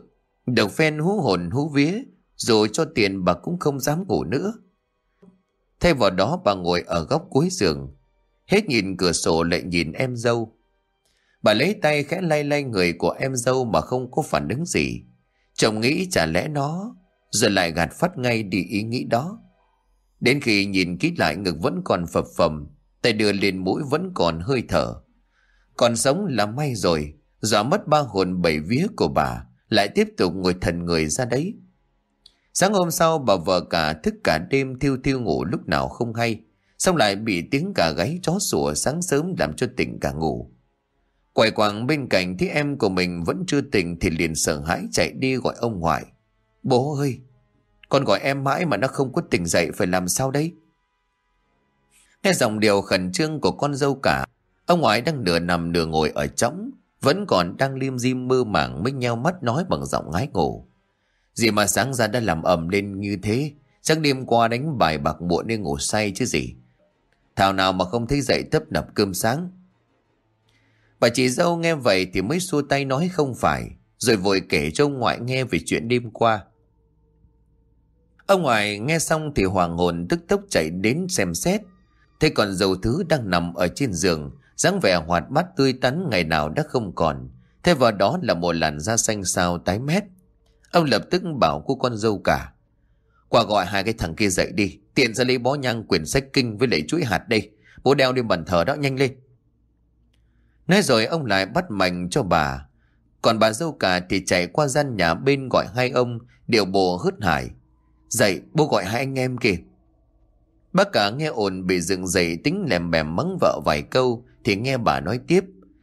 Được phen hú hồn hú vía, dù cho tiền bà cũng không dám ngủ nữa. Thay vào đó bà ngồi ở góc cuối giường, hết nhìn cửa sổ lại nhìn em dâu. Bà lấy tay khẽ lay lay người của em dâu mà không có phản ứng gì. Chồng nghĩ chả lẽ nó, rồi lại gạt phát ngay đi ý nghĩ đó. Đến khi nhìn kỹ lại ngực vẫn còn phập phồng, tay đưa lên mũi vẫn còn hơi thở. Còn sống là may rồi, dọa mất ba hồn bảy vía của bà, lại tiếp tục ngồi thần người ra đấy. Sáng hôm sau bà vợ cả thức cả đêm thiêu thiêu ngủ lúc nào không hay, xong lại bị tiếng gà gáy chó sủa sáng sớm làm cho tỉnh cả ngủ. Quay quàng bên cạnh thấy em của mình vẫn chưa tỉnh thì liền sợ hãi chạy đi gọi ông ngoại. Bố ơi, con gọi em mãi mà nó không có tỉnh dậy, phải làm sao đấy? Nghe giọng điệu khẩn trương của con dâu cả, ông ngoại đang nửa nằm nửa ngồi ở trống, vẫn còn đang lim dim mơ màng mới nheo mắt nói bằng giọng ngái ngủ. Gì mà sáng ra đã làm ầm lên như thế, chắc đêm qua đánh bài bạc muộn nên ngủ say chứ gì. Thảo nào mà không thấy dậy tấp nập cơm sáng. Bà chị dâu nghe vậy thì mới xua tay nói không phải, rồi vội kể cho ông ngoại nghe về chuyện đêm qua. Ông ngoại nghe xong thì hoàng hồn tức tốc chạy đến xem xét, thấy con dâu Thứ đang nằm ở trên giường, dáng vẻ hoạt bát tươi tắn ngày nào đã không còn, thay vào đó là một làn da xanh xao tái mét. Ông lập tức bảo cô con dâu cả: qua gọi hai cái thằng kia dậy đi, tiện ra lấy bó nhang, quyển sách kinh với lại chuỗi hạt đây, bố đeo lên bàn thờ đó, nhanh lên. Nói rồi ông lại bắt mạch cho bà. Còn bà dâu cả thì chạy qua gian nhà bên gọi hai ông, điệu bộ hớt hải: dậy, bố gọi hai anh em kìa. Bác cả nghe ồn bị dựng dậy tính lèm bèm mắng vợ vài câu thì nghe bà nói tiếp: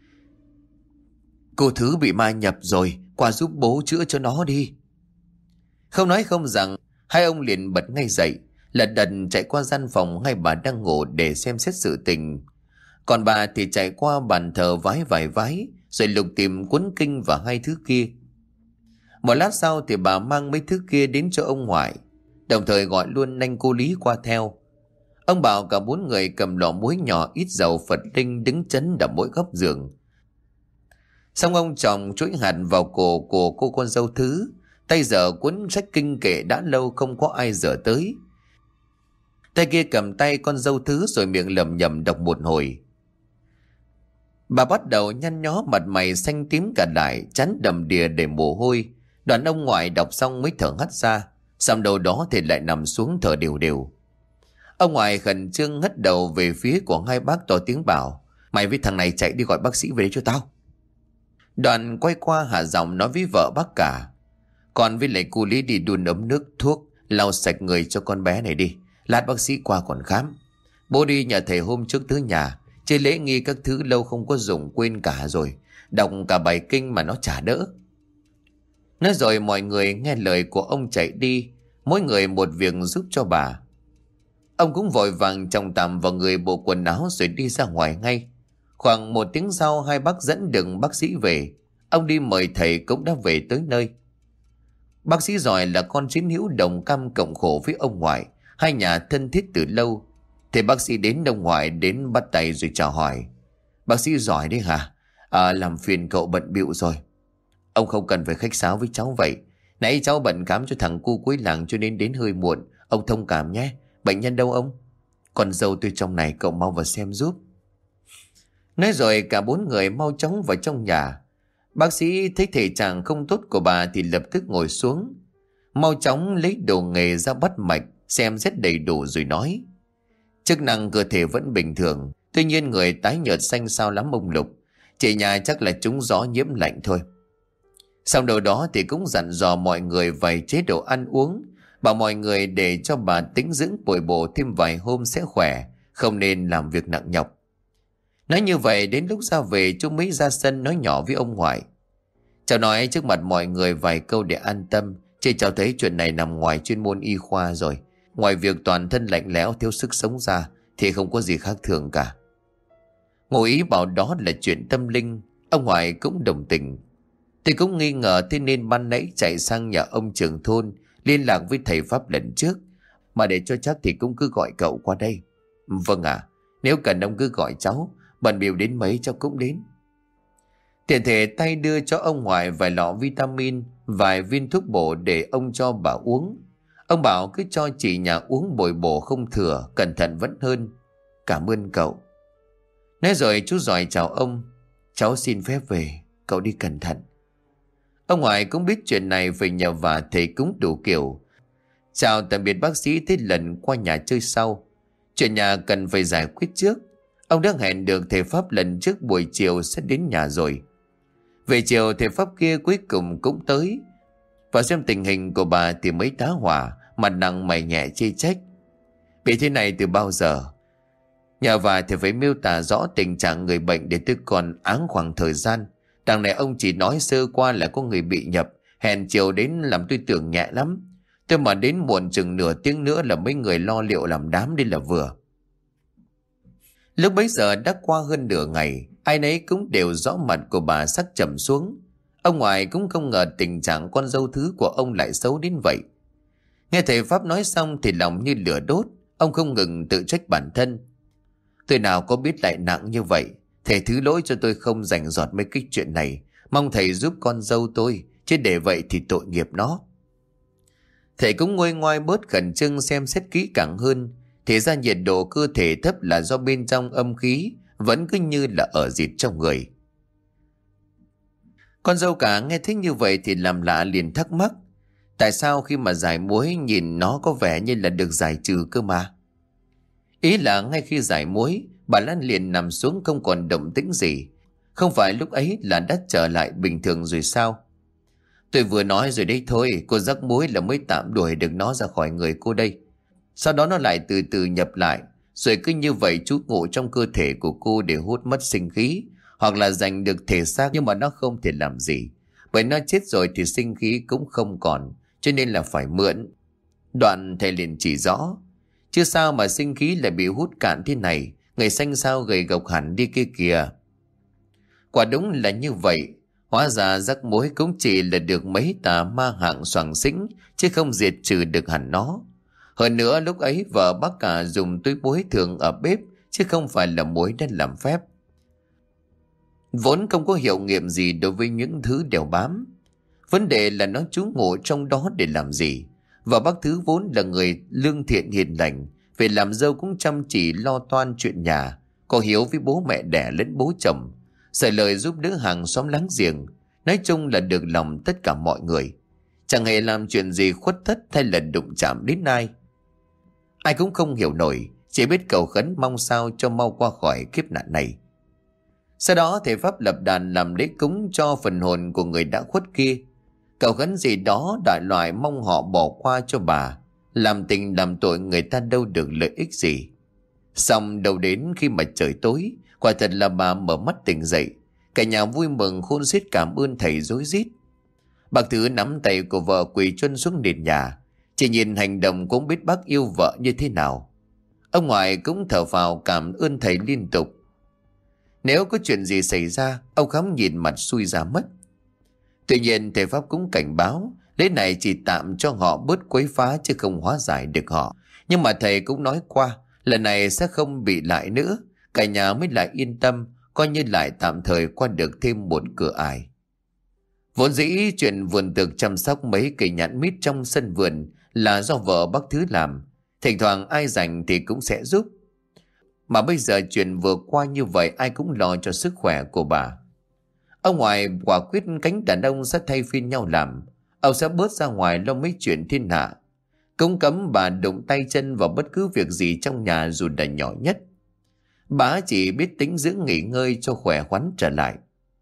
cô Thứ bị ma nhập rồi, qua giúp bố chữa cho nó đi. Không nói không rằng, hai ông liền bật ngay dậy, lật đật chạy qua gian phòng hai bà đang ngủ để xem xét sự tình. Còn bà thì chạy qua bàn thờ vái vài vái, rồi lục tìm cuốn kinh và hai thứ kia. Một lát sau thì bà mang mấy thứ kia đến cho ông ngoại, đồng thời gọi luôn anh cô Lý qua theo. Ông bảo cả bốn người cầm lọ muối nhỏ ít dầu Phật linh đứng chấn đập mỗi góc giường. Xong ông chồng chuỗi hạt vào cổ của cô con dâu Thứ, tay giở cuốn sách kinh kệ đã lâu không có ai dở tới. Tay kia cầm tay con dâu Thứ rồi miệng lẩm nhẩm đọc một hồi. Bà bắt đầu nhăn nhó, mặt mày xanh tím cả lại, trán đầm đìa để mồ hôi. Đoạn ông ngoại đọc xong mới thở hắt ra, xong đầu đó thì lại nằm xuống thở đều đều. Ông ngoại khẩn trương ngất đầu về phía của hai bác to tiếng bảo: mày với thằng này chạy đi gọi bác sĩ về đây cho tao. Đoạn quay qua hạ giọng nói với vợ bác cả: còn với lại cô Lý đi đun ấm nước thuốc lau sạch người cho con bé này đi, lát bác sĩ qua còn khám. Bố đi nhờ thầy hôm trước tới nhà, chơi lễ nghi các thứ lâu không có dùng quên cả rồi, đọc cả bài kinh mà nó chả đỡ. Nói rồi mọi người nghe lời của ông chạy đi, mỗi người một việc giúp cho bà. Ông cũng vội vàng chồng tạm vào người bộ quần áo rồi đi ra ngoài ngay. Khoảng một tiếng sau hai bác dẫn đường bác sĩ về. Ông đi mời thầy cũng đã về tới nơi. Bác sĩ giỏi là con chiến hữu đồng cam cộng khổ với ông ngoại, hai nhà thân thiết từ lâu. Thì bác sĩ đến ông ngoại đến bắt tay rồi chào hỏi: bác sĩ giỏi đấy hả? Làm phiền cậu bận bịu rồi. Ông không cần phải khách sáo với cháu vậy. Nãy cháu bận khám cho thằng cu cuối làng cho nên đến hơi muộn. Ông thông cảm nhé. Bệnh nhân đâu ông? Con dâu tôi trong này, cậu mau vào xem giúp. Nói rồi cả bốn người mau chóng vào trong nhà. Bác sĩ thấy thể trạng không tốt của bà thì lập tức ngồi xuống, mau chóng lấy đồ nghề ra bắt mạch, xem xét đầy đủ rồi nói: chức năng cơ thể vẫn bình thường, tuy nhiên người tái nhợt xanh xao lắm ông Lục. Chị nhà chắc là trúng gió nhiễm lạnh thôi. Sau đầu đó thì cũng dặn dò mọi người vài chế độ ăn uống, bảo mọi người để cho bà tĩnh dưỡng bồi bổ thêm vài hôm sẽ khỏe, không nên làm việc nặng nhọc. Nói như vậy đến lúc ra về chú mới ra sân nói nhỏ với ông ngoại: cháu nói trước mặt mọi người vài câu để an tâm, chứ cháu thấy chuyện này nằm ngoài chuyên môn y khoa rồi. Ngoài việc toàn thân lạnh lẽo thiếu sức sống ra thì không có gì khác thường cả. Ngụ ý bảo đó là chuyện tâm linh, ông ngoại cũng đồng tình. Tôi cũng nghi ngờ, thế nên ban nãy chạy sang nhà ông trưởng thôn liên lạc với thầy Pháp lần trước, mà để cho chắc thì cũng cứ gọi cậu qua đây. Vâng ạ, nếu cần ông cứ gọi cháu, bận biểu đến mấy cháu cũng đến. Tiện thể tay đưa cho ông ngoại vài lọ vitamin, vài viên thuốc bổ để ông cho bà uống. Ông bảo cứ cho chị nhà uống bồi bổ không thừa, cẩn thận vẫn hơn. Cảm ơn cậu. Nói rồi chú Giỏi chào ông. Cháu xin phép về, cậu đi cẩn thận. Ông ngoại cũng biết chuyện này về nhờ vả thầy cúng đủ kiểu. Chào tạm biệt bác sĩ thế lần qua nhà chơi sau. Chuyện nhà cần phải giải quyết trước. Ông đã hẹn được thầy Pháp lần trước buổi chiều sẽ đến nhà rồi. Về chiều thầy Pháp kia cuối cùng cũng tới. Và xem tình hình của bà thì mới tá hỏa, mặt nặng mày nhẹ chê trách. Bị thế này từ bao giờ? Nhờ vả thì phải miêu tả rõ tình trạng người bệnh để tôi còn áng khoảng thời gian. Đằng này ông chỉ nói sơ qua là có người bị nhập, hẹn chiều đến làm tôi tưởng nhẹ lắm. Tôi mà đến muộn chừng nửa tiếng nữa là mấy người lo liệu làm đám đi là vừa. Lúc bấy giờ đã qua hơn nửa ngày, ai nấy cũng đều rõ mặt của bà sắc trầm xuống. Ông ngoại cũng không ngờ tình trạng con dâu thứ của ông lại xấu đến vậy. Nghe thầy Pháp nói xong thì lòng như lửa đốt, ông không ngừng tự trách bản thân. Tôi nào có biết lại nặng như vậy, thầy thứ lỗi cho tôi không rành rọt mấy cái chuyện này, mong thầy giúp con dâu tôi, chứ để vậy thì tội nghiệp nó. Thầy cũng nguôi ngoai bớt khẩn trương xem xét kỹ càng hơn, thì ra nhiệt độ cơ thể thấp là do bên trong âm khí vẫn cứ như là ở dịt trong người. Con dâu cả nghe thấy như vậy thì làm lạ liền thắc mắc, tại sao khi mà giải muối nhìn nó có vẻ như là được giải trừ cơ mà. Ý là ngay khi giải muối, bà Lan liền nằm xuống không còn động tĩnh gì. Không phải lúc ấy là đã trở lại bình thường rồi sao? Tôi vừa nói rồi đấy thôi, cô rắc muối là mới tạm đuổi được nó ra khỏi người cô đây. Sau đó nó lại từ từ nhập lại, rồi cứ như vậy trú ngụ trong cơ thể của cô để hút mất sinh khí, hoặc là giành được thể xác, nhưng mà nó không thể làm gì. Bởi nó chết rồi thì sinh khí cũng không còn, cho nên là phải mượn. Đoạn thầy liền chỉ rõ, chứ sao mà sinh khí lại bị hút cạn thế này, người xanh sao gầy gộc hẳn đi kia kìa. Quả đúng là như vậy, hóa ra rắc muối cũng chỉ là được mấy tà ma hạng xoàng xĩnh, chứ không diệt trừ được hẳn nó. Hơn nữa lúc ấy vợ bác cả dùng túi muối thường ở bếp, chứ không phải là muối đã làm phép. Vốn không có hiệu nghiệm gì đối với những thứ đeo bám. Vấn đề là nó trú ngụ trong đó để làm gì. Và bác Thứ vốn là người lương thiện hiền lành, về làm dâu cũng chăm chỉ lo toan chuyện nhà, có hiếu với bố mẹ đẻ lẫn bố chồng, dạy lời giúp đỡ hàng xóm láng giềng, nói chung là được lòng tất cả mọi người, chẳng hề làm chuyện gì khuất tất hay là đụng chạm đến ai. Ai cũng không hiểu nổi, chỉ biết cầu khấn mong sao cho mau qua khỏi kiếp nạn này. Sau đó thầy Pháp lập đàn làm lễ cúng cho phần hồn của người đã khuất kia, cầu khấn gì đó đại loại mong họ bỏ qua cho bà, làm tình làm tội người ta đâu được lợi ích gì. Xong đầu đến khi mà trời tối, quả thật là bà mở mắt tỉnh dậy, cả nhà vui mừng khôn xiết cảm ơn thầy rối rít. Bác Thứ nắm tay của vợ quỳ chân xuống nền nhà, chỉ nhìn hành động cũng biết bác yêu vợ như thế nào. Ông ngoại cũng thở phào cảm ơn thầy liên tục. Nếu có chuyện gì xảy ra, ông Khắm nhìn mặt xui ra mất. Tuy nhiên thầy Pháp cũng cảnh báo, lễ này chỉ tạm cho họ bớt quấy phá chứ không hóa giải được họ. Nhưng mà thầy cũng nói qua, lần này sẽ không bị lại nữa, cả nhà mới lại yên tâm, coi như lại tạm thời qua được thêm một cửa ải. Vốn dĩ chuyện vườn tược chăm sóc mấy cây nhãn mít trong sân vườn là do vợ bác Thứ làm, thỉnh thoảng ai rảnh thì cũng sẽ giúp. Mà bây giờ chuyện vừa qua như vậy ai cũng lo cho sức khỏe của bà. Ông ngoại quả quyết cánh đàn ông sẽ thay phiên nhau làm. Ông sẽ bớt ra ngoài lo mấy chuyện thiên hạ, cũng cấm bà đụng tay chân vào bất cứ việc gì trong nhà dù là nhỏ nhất. Bà chỉ biết tính dưỡng nghỉ ngơi cho khỏe khoắn trở lại.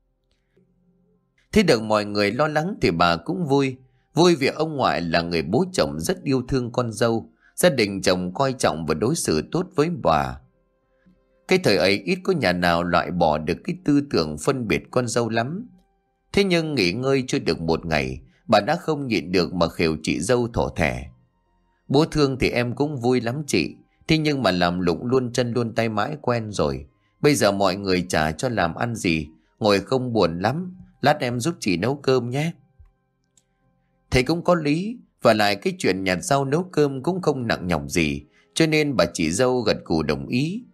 Thế được mọi người lo lắng thì bà cũng vui. Vui vì ông ngoại là người bố chồng rất yêu thương con dâu, gia đình chồng coi trọng và đối xử tốt với bà. Cái thời ấy ít có nhà nào loại bỏ được cái tư tưởng phân biệt con dâu lắm. Thế nhưng nghỉ ngơi chưa được một ngày, bà đã không nhịn được mà khều chị dâu thổ thẻ. Bố thương thì em cũng vui lắm chị, thế nhưng mà làm lụng luôn chân luôn tay mãi quen rồi. Bây giờ mọi người chả cho làm ăn gì, ngồi không buồn lắm, lát em giúp chị nấu cơm nhé. Thầy cũng có lý, và lại cái chuyện nhặt rau nấu cơm cũng không nặng nhọc gì, cho nên bà chị dâu gật gù đồng ý.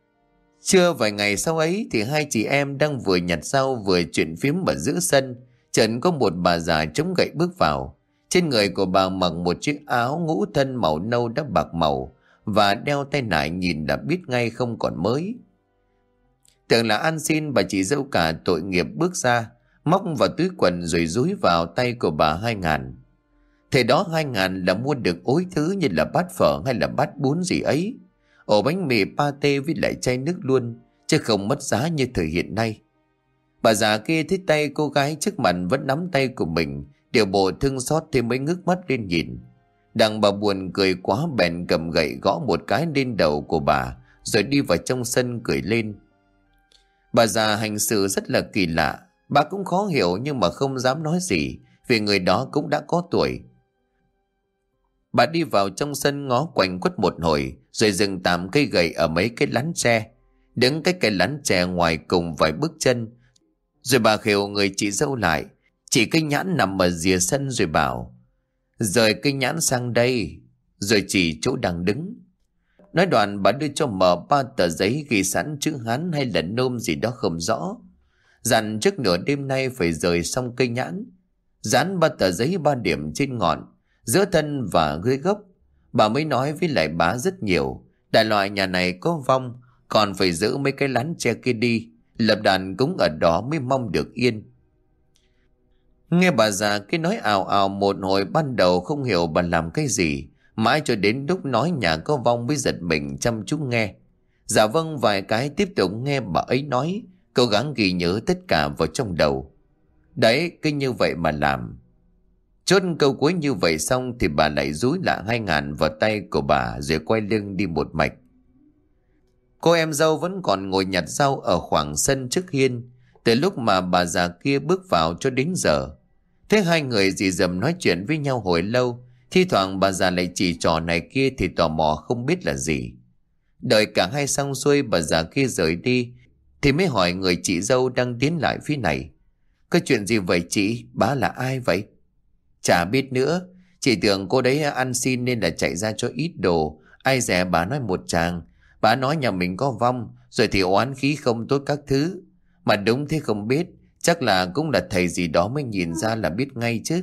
Trưa vài ngày sau ấy thì hai chị em đang vừa nhặt rau vừa chuyện phím ở giữa sân. Trần có một bà già chống gậy bước vào. Trên người của bà mặc một chiếc áo ngũ thân màu nâu đã bạc màu và đeo tay nải, nhìn đã biết ngay không còn mới. Tưởng là ăn xin, bà chị dâu cả tội nghiệp bước ra, móc vào túi quần rồi dúi vào tay của bà 2.000. Thời đó 2.000 là mua được ối thứ như là bát phở hay là bát bún gì ấy, ổ bánh mì pate với lại chai nước luôn, chứ không mất giá như thời hiện nay. Bà già kia thấy tay cô gái trước mặt vẫn nắm tay của mình, điều bộ thương xót thì mới ngước mắt lên nhìn. Đằng bà buồn cười quá bèn cầm gậy gõ một cái lên đầu của bà, rồi đi vào trong sân cười lên. Bà già hành xử rất là kỳ lạ, bà cũng khó hiểu nhưng mà không dám nói gì, vì người đó cũng đã có tuổi. Bà đi vào trong sân ngó quanh quất một hồi, rồi dừng tạm cây gậy ở mấy cái lán tre, đứng cách cây lán tre ngoài cùng vài bước chân. Rồi bà khều người chị dâu lại, chỉ cây nhãn nằm ở rìa sân rồi bảo: "Rời cây nhãn sang đây." Rồi chỉ chỗ đang đứng. Nói đoạn bà đưa cho mờ 3 tờ giấy ghi sẵn chữ Hán hay là Nôm gì đó không rõ, dặn trước nửa đêm nay phải rời xong cây nhãn. Dán 3 tờ giấy 3 điểm trên ngọn, giữa thân và dưới gốc. Bà mới nói với lại bá rất nhiều, đại loại nhà này có vong, còn phải giữ mấy cái lán tre kia đi, lập đàn cúng ở đó mới mong được yên. Nghe bà già cái nói ào ào một hồi, ban đầu không hiểu bà làm cái gì, mãi cho đến lúc nói nhà có vong mới giật mình chăm chú nghe. Dạ vâng vài cái, tiếp tục nghe bà ấy nói, cố gắng ghi nhớ tất cả vào trong đầu. Đấy, cứ như vậy mà làm. Chốt câu cuối như vậy xong thì bà lại dúi lại 2.000 vào tay của bà, rồi quay lưng đi một mạch. Cô em dâu vẫn còn ngồi nhặt rau ở khoảng sân trước hiên, từ lúc mà bà già kia bước vào cho đến giờ. Thế hai người dì dầm nói chuyện với nhau hồi lâu, thi thoảng bà già lại chỉ trò này kia thì tò mò không biết là gì. Đợi cả hai xong xuôi, bà già kia rời đi thì mới hỏi người chị dâu đang tiến lại phía này: "Có chuyện gì vậy chị? Bá là ai vậy?" "Chả biết nữa, chị tưởng cô đấy ăn xin nên là chạy ra cho ít đồ. Ai dè bà nói một chàng, bà nói nhà mình có vong, rồi thì oán khí không tốt các thứ. Mà đúng thế không biết, chắc là cũng là thầy gì đó mới nhìn ra là biết ngay chứ."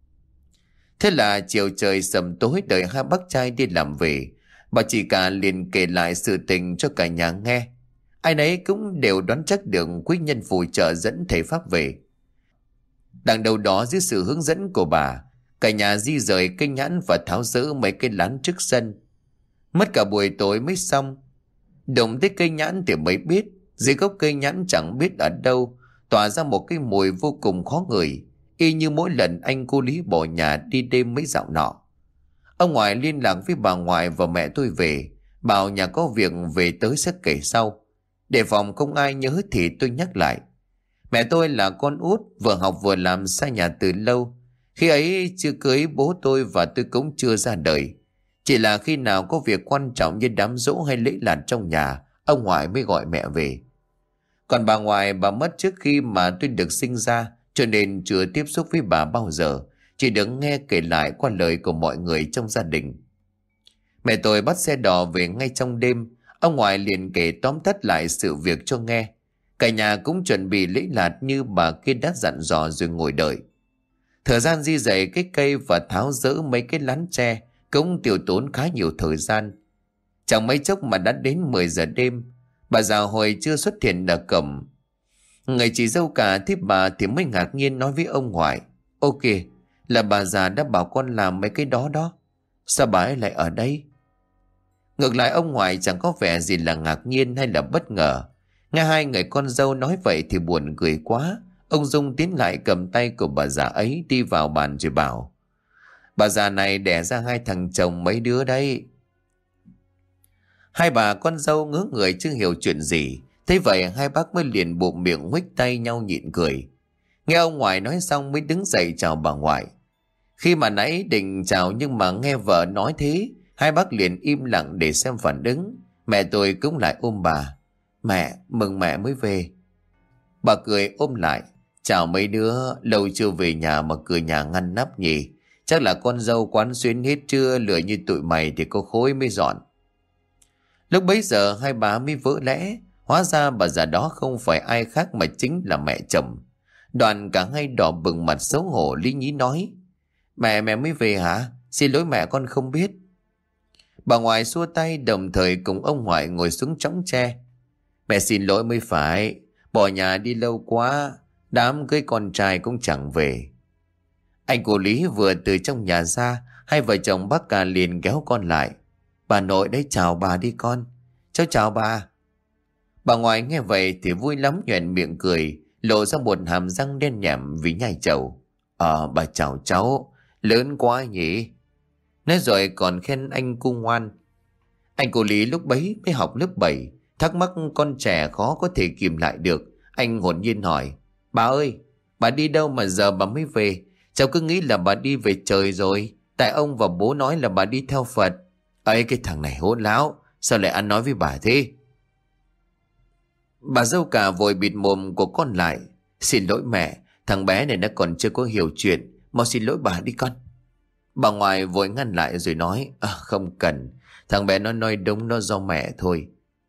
Thế là chiều trời sầm tối, đợi hai bác trai đi làm về, bà chị cả liền kể lại sự tình cho cả nhà nghe. Ai nấy cũng đều đoán chắc được quý nhân phù trợ dẫn thầy pháp về. Đằng đầu đó, dưới sự hướng dẫn của bà, cả nhà di rời cây nhãn và tháo dỡ mấy cây lán trước sân. Mất cả buổi tối mới xong. Đụng tới cây nhãn thì mới biết, dưới gốc cây nhãn chẳng biết ở đâu tỏa ra một cái mùi vô cùng khó ngửi, y như mỗi lần anh cô Lý bỏ nhà đi đêm mấy dạo nọ. Ông ngoại liên lạc với bà ngoại và mẹ tôi về, bảo nhà có việc về tới sẽ kể sau. Để phòng không ai nhớ thì tôi nhắc lại. Mẹ tôi là con út, vừa học vừa làm xa nhà từ lâu. Khi ấy chưa cưới bố tôi và tôi cũng chưa ra đời. Chỉ là khi nào có việc quan trọng như đám giỗ hay lễ lạt trong nhà, ông ngoại mới gọi mẹ về. Còn bà ngoại, bà mất trước khi mà tôi được sinh ra, cho nên chưa tiếp xúc với bà bao giờ, chỉ được nghe kể lại qua lời của mọi người trong gia đình. Mẹ tôi bắt xe đò về ngay trong đêm, ông ngoại liền kể tóm tắt lại sự việc cho nghe. Cả nhà cũng chuẩn bị lễ lạt như bà kia đã dặn dò rồi ngồi đợi. Thời gian di dời cái cây và tháo dỡ mấy cái lán tre cũng tiêu tốn khá nhiều thời gian. Chẳng mấy chốc mà đã đến 10 giờ đêm, bà già hồi chưa xuất hiện ở cổng. Người chị dâu cả tiếp bà thì mới ngạc nhiên nói với ông ngoại: "Ok, là bà già đã bảo con làm mấy cái đó đó. Sao bà ấy lại ở đây?" Ngược lại, ông ngoại chẳng có vẻ gì là ngạc nhiên hay là bất ngờ. Nghe hai người con dâu nói vậy thì buồn cười quá. Ông Dung tiến lại cầm tay của bà già ấy đi vào bàn rồi bảo: "Bà già này đẻ ra 2 thằng chồng mấy đứa đấy." Hai bà con dâu ngớ người chưa hiểu chuyện gì. Thế vậy hai bác mới liền bụm miệng huých tay nhau nhịn cười. Nghe ông ngoại nói xong mới đứng dậy chào bà ngoại. Khi mà nãy định chào nhưng mà nghe vợ nói thế, hai bác liền im lặng để xem phản ứng. Mẹ tôi cũng lại ôm bà: "Mẹ, mừng mẹ mới về." Bà cười ôm lại: "Chào mấy đứa, lâu chưa về nhà mà cửa nhà ngăn nắp nhỉ. Chắc là con dâu quán xuyến hết trưa, lửa như tụi mày thì có khối mới dọn." Lúc bấy giờ hai bà mới vỡ lẽ. Hóa ra bà già đó không phải ai khác mà chính là mẹ chồng. Đoàn cả hai đỏ bừng mặt xấu hổ lý nhí nói: Mẹ mới về hả? Xin lỗi mẹ, con không biết. Bà ngoại xua tay đồng thời cùng ông ngoại ngồi xuống chõng tre. Mẹ xin lỗi mới phải, bỏ nhà đi lâu quá, đám cưới con trai cũng chẳng về. Anh cô Lý vừa từ trong nhà ra, hai vợ chồng bác cả liền kéo con lại. Bà nội đấy, chào bà đi con. Cháu chào bà. Bà ngoại nghe vậy thì vui lắm, nhoẻn miệng cười, lộ ra một hàm răng đen nhẹm vì nhai trầu. Bà chào cháu, lớn quá nhỉ. Nói rồi còn khen anh cu ngoan. Anh cô Lý lúc bấy mới học lớp 7, thắc mắc con trẻ khó có thể kìm lại được. Anh hồn nhiên hỏi: Bà ơi, bà đi đâu mà giờ bà mới về? Cháu cứ nghĩ là bà đi về trời rồi, tại ông và bố nói là bà đi theo Phật. Ấy, cái thằng này hỗn láo, sao lại ăn nói với bà thế? Bà dâu cả vội bịt mồm của con lại. Xin lỗi mẹ, thằng bé này nó còn chưa có hiểu chuyện, mau xin lỗi bà đi con. Bà ngoại vội ngăn lại rồi nói: Không cần, thằng bé nó nói đúng, nó do mẹ thôi.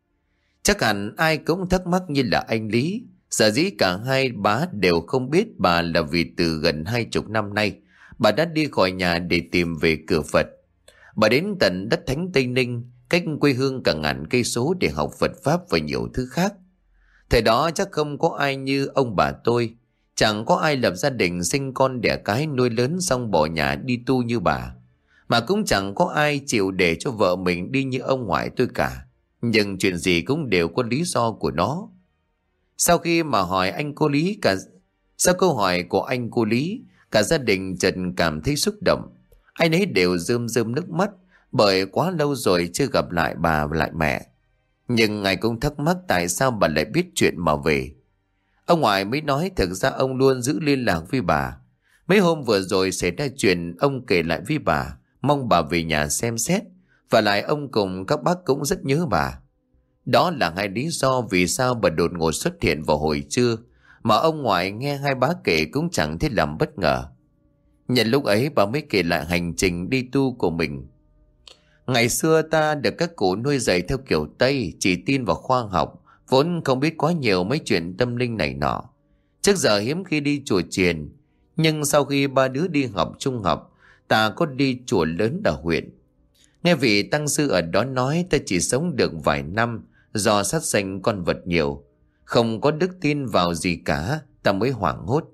Chắc hẳn ai cũng thắc mắc như là anh Lý. Sở dĩ cả hai bá đều không biết bà là vì từ gần 20 năm nay bà đã đi khỏi nhà để tìm về cửa Phật. Bà đến tận đất thánh Tây Ninh, cách quê hương cả ngàn cây số để học Phật Pháp và nhiều thứ khác. Thời đó chắc không có ai như ông bà tôi, chẳng có ai lập gia đình sinh con đẻ cái nuôi lớn xong bỏ nhà đi tu như bà, mà cũng chẳng có ai chịu để cho vợ mình đi như ông ngoại tôi cả. Nhưng chuyện gì cũng đều có lý do của nó. Sau khi mà hỏi anh cô Lý sau câu hỏi của anh cô Lý, cả gia đình chợt cảm thấy xúc động. Ai nấy đều rơm rơm nước mắt, bởi quá lâu rồi chưa gặp lại bà và lại mẹ. Nhưng ai cũng thắc mắc tại sao bà lại biết chuyện mà về. Ông ngoại mới nói thực ra ông luôn giữ liên lạc với bà. Mấy hôm vừa rồi xảy ra chuyện, ông kể lại với bà, mong bà về nhà xem xét. Và lại ông cùng các bác cũng rất nhớ bà. Đó là hai lý do vì sao bà đột ngột xuất hiện vào hồi trưa, mà ông ngoại nghe hai bác kể cũng chẳng thấy làm bất ngờ. Nhận lúc ấy bà mới kể lại hành trình đi tu của mình. Ngày xưa ta được các cụ nuôi dạy theo kiểu Tây, chỉ tin vào khoa học, vốn không biết quá nhiều mấy chuyện tâm linh này nọ. Trước giờ hiếm khi đi chùa chiền, nhưng sau khi ba đứa đi học trung học, ta có đi chùa lớn ở huyện. Nghe vị tăng sư ở đó nói ta chỉ sống được vài năm do sát sanh con vật nhiều, không có đức tin vào gì cả, ta mới hoảng hốt.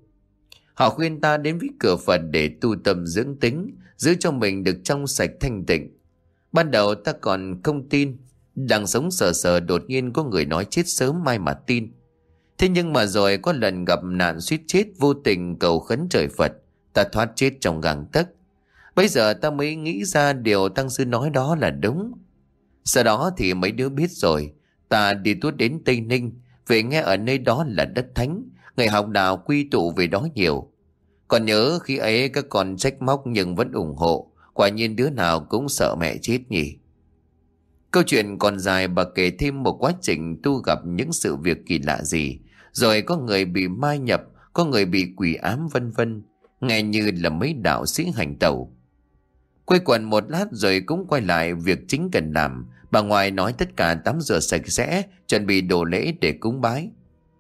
Họ khuyên ta đến với cửa Phật để tu tâm dưỡng tính, giữ cho mình được trong sạch thanh tịnh. Ban đầu ta còn không tin, đang sống sờ sờ đột nhiên có người nói chết sớm mai mà tin. Thế nhưng mà rồi có lần gặp nạn suýt chết, vô tình cầu khấn trời Phật, ta thoát chết trong gang tấc. Bây giờ ta mới nghĩ ra điều tăng sư nói đó là đúng. Sau đó thì mấy đứa biết rồi, ta đi tuốt đến Tây Ninh, về nghe ở nơi đó là đất thánh, người học đạo quy tụ về đó nhiều. Còn nhớ khi ấy các con trách móc nhưng vẫn ủng hộ, quả nhiên đứa nào cũng sợ mẹ chết nhỉ. Câu chuyện còn dài, bà kể thêm một quá trình tu gặp những sự việc kỳ lạ gì, rồi có người bị mai nhập, có người bị quỷ ám vân vân, nghe như là mấy đạo sĩ hành tẩu. Quây quần một lát rồi cũng quay lại việc chính cần làm. Bà ngoại nói tất cả tắm rửa sạch sẽ, chuẩn bị đồ lễ để cúng bái.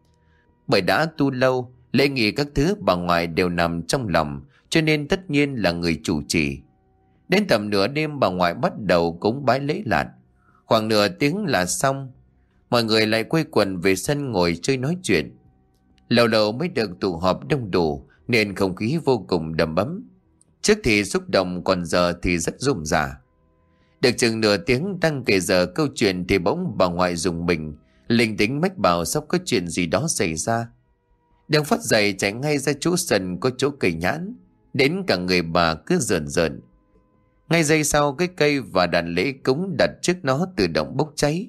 Bởi đã tu lâu, lễ nghi các thứ bà ngoại đều nằm trong lòng, cho nên tất nhiên là người chủ trì. Đến tầm nửa đêm bà ngoại bắt đầu cúng bái lễ lạt. Khoảng nửa tiếng là xong, mọi người lại quây quần về sân ngồi chơi nói chuyện. Lâu lâu mới được tụ họp đông đủ nên không khí vô cùng đầm ấm. Trước thì xúc động, còn giờ thì rất rôm rả. Được chừng nửa tiếng đang kể giờ câu chuyện thì bỗng bà ngoại rùng mình, linh tính mách bảo sắp có chuyện gì đó xảy ra. Đang phát dậy chạy ngay ra chỗ sân có chỗ cây nhãn, đến cả người bà cứ rờn rợn. Ngay giây sau, cái cây và đàn lễ cúng đặt trước nó tự động bốc cháy.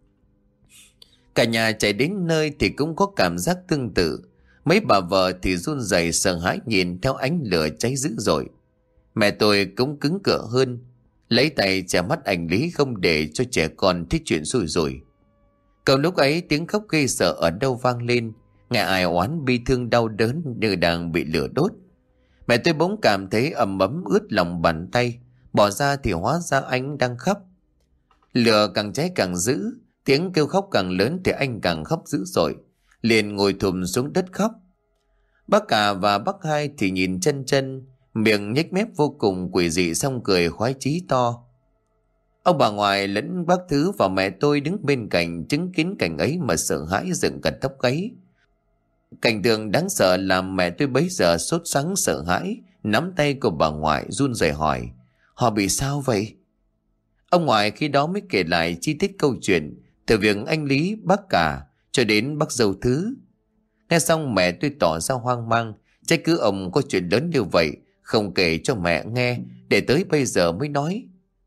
Cả nhà chạy đến nơi thì cũng có cảm giác tương tự. Mấy bà vợ thì run rẩy sợ hãi nhìn theo ánh lửa cháy dữ dội. Mẹ tôi cũng cứng cựa hơn, lấy tay che mắt anh Lý không để cho trẻ con thấy chuyện xui rủi. Cậu lúc ấy tiếng khóc ghê sợ ở đâu vang lên, nghe ai oán bi thương đau đớn như đang bị lửa đốt. Mẹ tôi bỗng cảm thấy ẩm ấm ướt lòng bàn tay, bỏ ra thì hóa ra anh đang khóc. Lửa càng cháy càng dữ, tiếng kêu khóc càng lớn thì anh càng khóc dữ dội, liền ngồi thụm xuống đất khóc. Bác cả và bác hai thì nhìn chân chân, miệng nhếch mép vô cùng quỷ dị, xong cười khoái chí to. Ông bà ngoại lẫn bác Thứ và mẹ tôi đứng bên cạnh chứng kiến cảnh ấy mà sợ hãi dựng cả tóc gáy. Cảnh tượng đáng sợ làm mẹ tôi bấy giờ sốt sắng sợ hãi, nắm tay của bà ngoại run rẩy hỏi: họ bị sao vậy? Ông ngoại khi đó mới kể lại chi tiết câu chuyện, từ việc anh Lý, bác cả cho đến bác dâu Thứ. Nghe xong mẹ tôi tỏ ra hoang mang, trách cứ ông có chuyện lớn như vậy không kể cho mẹ nghe, để tới bây giờ mới nói.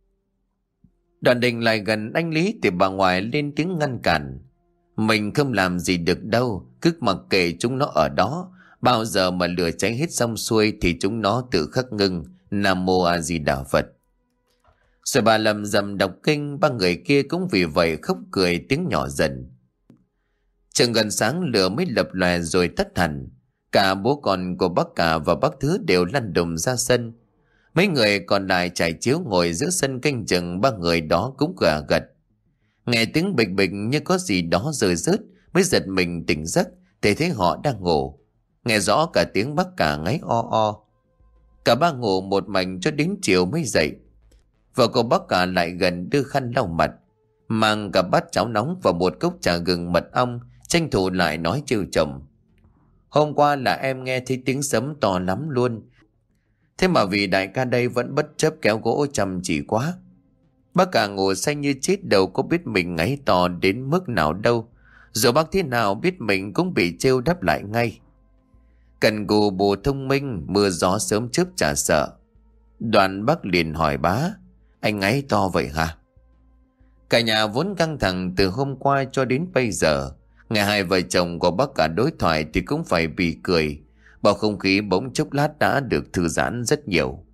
Đoạn định lại gần anh Lý thì bà ngoại lên tiếng ngăn cản: mình không làm gì được đâu, cứ mặc kệ chúng nó ở đó, bao giờ mà lửa cháy hết xong xuôi thì chúng nó tự khắc ngưng. Nam Mô A Di Đà Phật. Rồi bà lầm rầm đọc kinh, ba người kia cũng vì vậy khóc cười tiếng nhỏ dần. Chừng gần sáng lửa mới lập lòe rồi tắt hẳn. Cả bố con của bác cả và bác Thứ đều lăn đùng ra sân. Mấy người còn lại trải chiếu ngồi giữa sân canh chừng ba người đó cũng gà gật. Nghe tiếng bịch bịch như có gì đó rơi rớt mới giật mình tỉnh giấc, thì thấy họ đang ngủ. Nghe rõ cả tiếng bác cả ngáy o o. Cả ba ngủ một mạch cho đến chiều mới dậy. Vợ của bác cả lại gần đưa khăn lau mặt, mang cả bát cháo nóng và một cốc trà gừng mật ong, tranh thủ lại nói trêu chồng: hôm qua là em nghe thấy tiếng sấm to lắm luôn. Thế mà vì đại ca đây vẫn bất chấp kéo gỗ chăm chỉ quá. Bác cả ngủ say như chết, đâu có biết mình ngáy to đến mức nào đâu. Rồi bác thế nào biết mình cũng bị trêu đáp lại ngay: cần cù bù thông minh, mưa gió sớm chớp chả sợ. Đoàn bác liền hỏi bá: anh ngáy to vậy hả? Cả nhà vốn căng thẳng từ hôm qua cho đến bây giờ, nghe hai vợ chồng của bác cả đối thoại thì cũng phải bị cười. Bầu không khí bỗng chốc lát đã được thư giãn rất nhiều.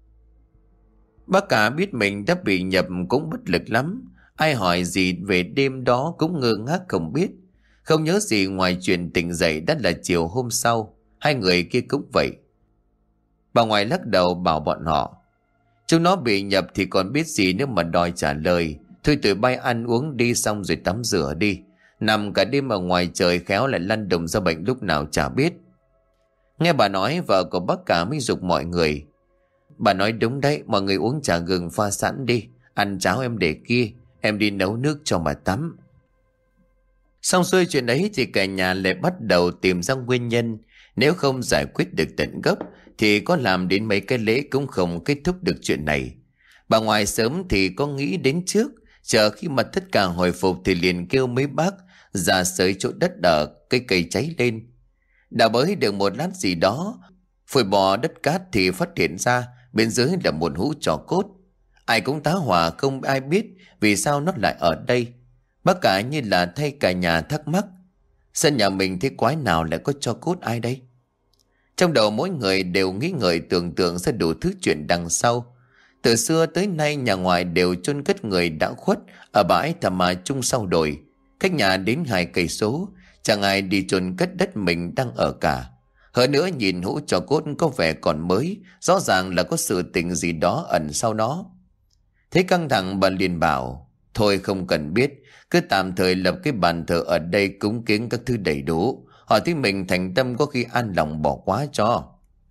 Bác cả biết mình đã bị nhập cũng bất lực lắm. Ai hỏi gì về đêm đó cũng ngơ ngác không biết. Không nhớ gì ngoài chuyện tỉnh dậy đã là chiều hôm sau. Hai người kia cũng vậy. Bà ngoại lắc đầu bảo bọn họ: chúng nó bị nhập thì còn biết gì nữa mà đòi trả lời. Thôi tụi bay ăn uống đi, xong rồi tắm rửa đi. Nằm cả đêm ở ngoài trời khéo lại lăn đùng ra bệnh lúc nào chả biết. Nghe bà nói, vợ của bác cả mới giục mọi người: bà nói đúng đấy, mọi người uống trà gừng pha sẵn đi. Ăn cháo em để kia, em đi nấu nước cho mà tắm. Xong xuôi chuyện ấy thì cả nhà lại bắt đầu tìm ra nguyên nhân. Nếu không giải quyết được tận gốc thì có làm đến mấy cái lễ cũng không kết thúc được chuyện này. Bà ngoại sớm thì có nghĩ đến trước, chờ khi mà tất cả hồi phục thì liền kêu mấy bác ra sới chỗ đất ở cây cây cháy lên. Đào bới được một lát gì đó, phủi bỏ đất cát thì phát hiện ra bên dưới là một hũ trò cốt. Ai cũng tá hỏa, không ai biết vì sao nó lại ở đây. Bác cả như là thay cả nhà thắc mắc: sân nhà mình thế quái nào lại có tro cốt ai đây? Trong đầu mỗi người đều nghĩ ngợi tưởng tượng ra đủ thứ chuyện đằng sau. Từ xưa tới nay nhà ngoại đều chôn cất người đã khuất ở bãi Thà Mà Chung sau đồi, cách nhà đến 2 cây số, chẳng ai đi chôn cất đất mình đang ở cả. Hơn nữa nhìn hũ tro cốt có vẻ còn mới, rõ ràng là có sự tình gì đó ẩn sau nó. Thế căng thẳng bà liền bảo: thôi không cần biết, cứ tạm thời lập cái bàn thờ ở đây cúng kiến các thứ đầy đủ. Họ thấy mình thành tâm có khi an lòng bỏ quá cho.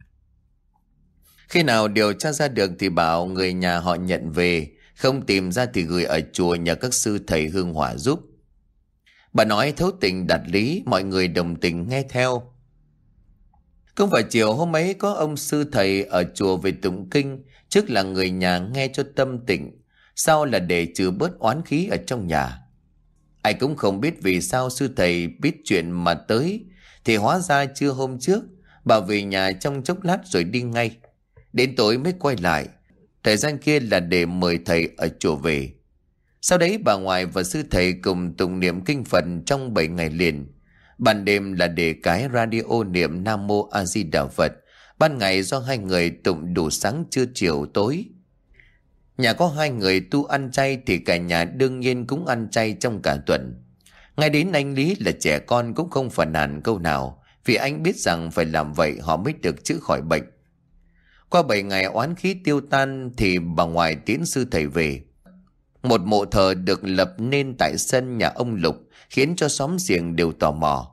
Khi nào điều tra ra được thì bảo người nhà họ nhận về, không tìm ra thì gửi ở chùa nhờ các sư thầy hương hỏa giúp. Bà nói thấu tình đạt lý, mọi người đồng tình nghe theo. Cũng vào chiều hôm ấy có ông sư thầy ở chùa về tụng kinh, trước là người nhà nghe cho tâm tịnh, sau là để trừ bớt oán khí ở trong nhà. Ai cũng không biết vì sao sư thầy biết chuyện mà tới, thì hóa ra trưa hôm trước bà về nhà trong chốc lát rồi đi ngay. Đến tối mới quay lại, thời gian kia là để mời thầy ở chùa về. Sau đấy bà ngoại và sư thầy cùng tụng niệm kinh Phật trong 7 ngày liền. Ban đêm là để cái radio niệm Nam Mô A Di Đà Phật. Ban ngày do hai người tụng đủ sáng trưa chiều tối. Nhà có 2 người tu ăn chay thì cả nhà đương nhiên cũng ăn chay trong cả tuần. Ngay đến anh Lý là trẻ con cũng không phàn nàn câu nào, vì anh biết rằng phải làm vậy họ mới được chữa khỏi bệnh. Qua 7 ngày oán khí tiêu tan thì bà ngoại tiễn sư thầy về. Một mộ thờ được lập nên tại sân nhà ông Lục khiến cho xóm giềng đều tò mò.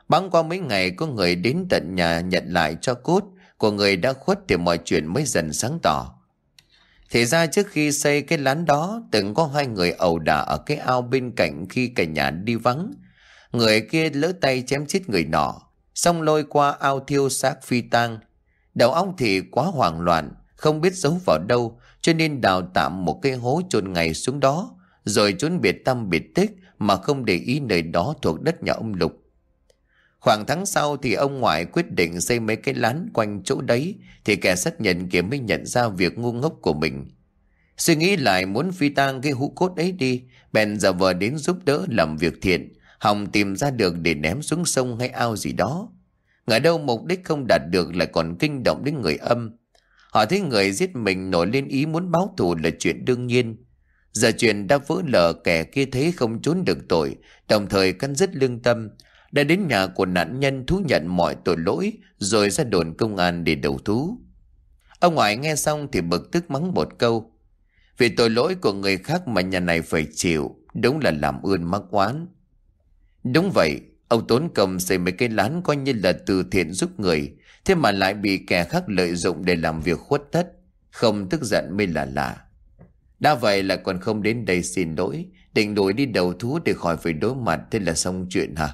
Bẵng qua mấy ngày có người đến tận nhà nhận lại cho cốt của người đã khuất thì mọi chuyện mới dần sáng tỏ. Thì ra trước khi xây cái lán đó từng có hai người ẩu đả ở cái ao bên cạnh khi cả nhà đi vắng. Người kia lỡ tay chém chết người nọ, xong lôi qua ao thiêu xác phi tang. Đầu óc thì quá hoảng loạn, không biết giấu vào đâu, cho nên đào tạm một cái hố chôn ngay xuống đó, rồi trốn biệt tăm biệt tích mà không để ý nơi đó thuộc đất nhà ông Lục. Khoảng tháng sau thì ông ngoại quyết định xây mấy cái lán quanh chỗ đấy, thì kẻ sát nhân kia mới nhận ra việc ngu ngốc của mình. Suy nghĩ lại muốn phi tang cái hũ cốt ấy đi, bèn giả vờ đến giúp đỡ làm việc thiện, hòng tìm ra được để ném xuống sông hay ao gì đó. Ngờ đâu mục đích không đạt được lại còn kinh động đến người âm. Họ thấy người giết mình nổi lên ý muốn báo thù là chuyện đương nhiên. Giờ chuyện đã vỡ lở, kẻ kia thấy không trốn được tội, đồng thời cắn rứt lương tâm, đã đến nhà của nạn nhân thú nhận mọi tội lỗi, rồi ra đồn công an để đầu thú. Ông ngoại nghe xong thì bực tức mắng một câu: vì tội lỗi của người khác mà nhà này phải chịu, đúng là làm ơn mắc oán. Đúng vậy, ông tốn công xây mấy cái lán coi như là từ thiện giúp người, thế mà lại bị kẻ khác lợi dụng để làm việc khuất tất. Không tức giận mới là lạ. Đã vậy là còn không đến đây xin lỗi, định đuổi đi đầu thú để khỏi phải đối mặt, thế là xong chuyện hả?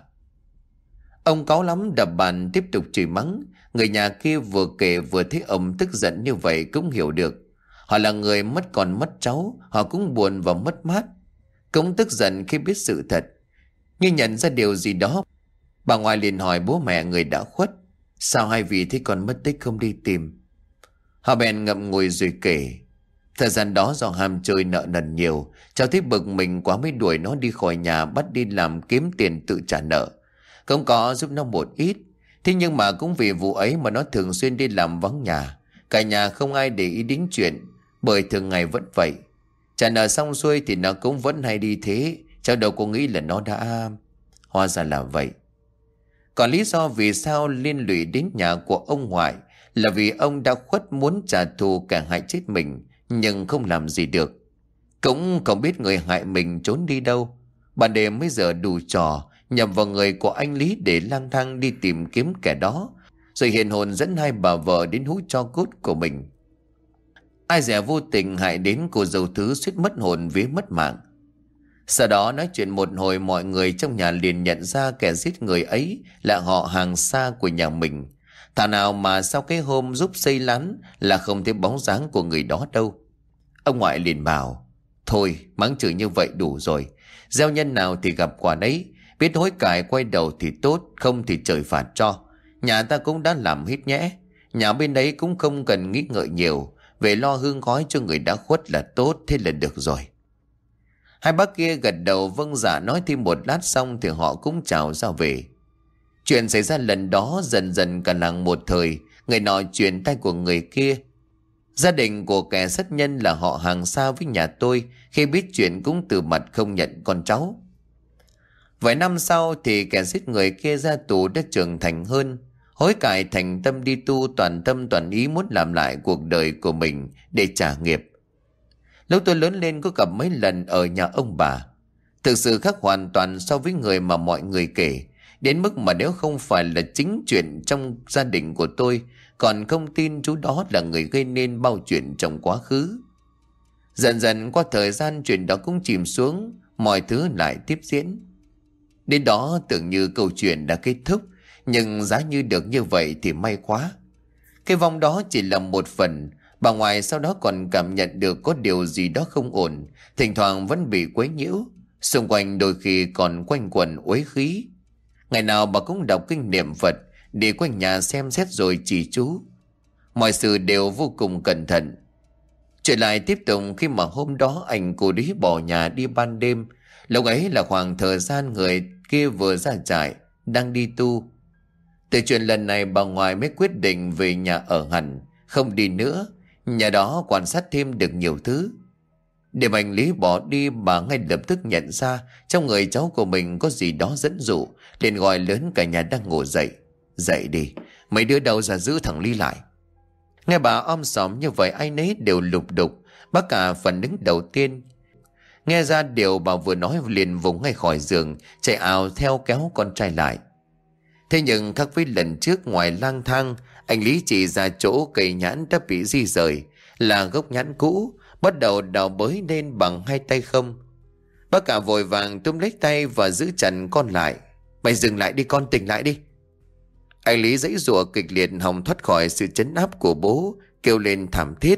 Ông cáu lắm đập bàn tiếp tục chửi mắng. Người nhà kia vừa kể vừa thấy ông tức giận như vậy cũng hiểu được. Họ là người mất con mất cháu, họ cũng buồn và mất mát, cũng tức giận khi biết sự thật. Nhưng nhận ra điều gì đó, bà ngoại liền hỏi bố mẹ người đã khuất: sao hai vị thấy con mất tích không đi tìm? Họ bèn ngậm ngùi rồi kể: thời gian đó do ham chơi nợ nần nhiều, cháu thấy bực mình quá mới đuổi nó đi khỏi nhà, bắt đi làm kiếm tiền tự trả nợ. Cũng có giúp nó một ít, thế nhưng mà cũng vì vụ ấy mà nó thường xuyên đi làm vắng nhà. Cả nhà không ai để ý đến chuyện, bởi thường ngày vẫn vậy. Trả nợ xong xuôi thì nó cũng vẫn hay đi thế. Cháu đâu có nghĩ là nó đã... Hóa ra là vậy. Còn lý do vì sao liên lụy đến nhà của ông ngoại là vì ông đã khuất muốn trả thù kẻ hại chết mình, nhưng không làm gì được. Cũng không biết người hại mình trốn đi đâu. Ban đêm mới giờ đủ trò, nhầm vào người của anh Lý để lang thang đi tìm kiếm kẻ đó, rồi hiền hồn dẫn hai bà vợ đến hú tro cốt của mình. Ai dè vô tình hại đến cô dâu thứ suýt mất hồn vía mất mạng. Sau đó nói chuyện một hồi, mọi người trong nhà liền nhận ra kẻ giết người ấy là họ hàng xa của nhà mình. Thảo nào mà sau cái hôm giúp xây lán là không thấy bóng dáng của người đó đâu. Ông ngoại liền bảo: thôi mắng chửi như vậy đủ rồi, gieo nhân nào thì gặp quả đấy, biết hối cải quay đầu thì tốt, không thì trời phạt cho. Nhà ta cũng đã làm hết nhẽ, nhà bên đấy cũng không cần nghĩ ngợi nhiều, về lo hương khói cho người đã khuất là tốt, thế là được rồi. Hai bác kia gật đầu vâng dạ, nói thêm một lát xong thì họ cũng chào ra về. Chuyện xảy ra lần đó dần dần cả làng một thời, người nọ truyền tay của người kia. Gia đình của kẻ sát nhân là họ hàng xa với nhà tôi, khi biết chuyện cũng từ mặt không nhận con cháu. Vài năm sau thì kẻ giết người kia ra tù đã trưởng thành hơn, hối cải thành tâm đi tu, toàn tâm toàn ý muốn làm lại cuộc đời của mình để trả nghiệp. Lúc tôi lớn lên có gặp mấy lần ở nhà ông bà, thực sự khác hoàn toàn so với người mà mọi người kể, đến mức mà nếu không phải là chính chuyện trong gia đình của tôi, còn không tin chú đó là người gây nên bao chuyện trong quá khứ. Dần dần qua thời gian, chuyện đó cũng chìm xuống, mọi thứ lại tiếp diễn. Đến đó tưởng như câu chuyện đã kết thúc, nhưng giá như được như vậy thì may quá. Cái vong đó chỉ là một phần. Bà ngoại sau đó còn cảm nhận được có điều gì đó không ổn, thỉnh thoảng vẫn bị quấy nhiễu, xung quanh đôi khi còn quanh quẩn uế khí. Ngày nào bà cũng đọc kinh niệm Phật, đi quanh nhà xem xét rồi chỉ chú. Mọi sự đều vô cùng cẩn thận. Chuyện lại tiếp tục khi mà hôm đó anh cô Lý bỏ nhà đi ban đêm. Lúc ấy là khoảng thời gian người kia vừa ra trại, đang đi tu. Từ chuyện lần này bà ngoại mới quyết định về nhà ở hẳn, không đi nữa. Nhà đó quan sát thêm được nhiều thứ. Đêm anh Lý bỏ đi, bà ngay lập tức nhận ra trong người cháu của mình có gì đó dẫn dụ, liền gọi lớn cả nhà đang ngủ dậy: dậy đi, mấy đứa đâu ra giữ thằng Lý lại. Nghe bà om sòm như vậy, ai nấy đều lục đục. Bác cả phản ứng đầu tiên. Nghe ra điều bà vừa nói liền vùng ngay khỏi giường, chạy ào theo kéo con trai lại. Thế nhưng khác với lần trước, ngoài lang thang, anh Lý chỉ ra chỗ cây nhãn đã bị di rời, là gốc nhãn cũ, bắt đầu đào bới lên bằng hai tay không. Bác cả vội vàng túm lấy tay và giữ chặt con lại. Mày dừng lại đi con, tỉnh lại đi. Anh Lý giãy giụa kịch liệt hòng thoát khỏi sự trấn áp của bố, kêu lên thảm thiết.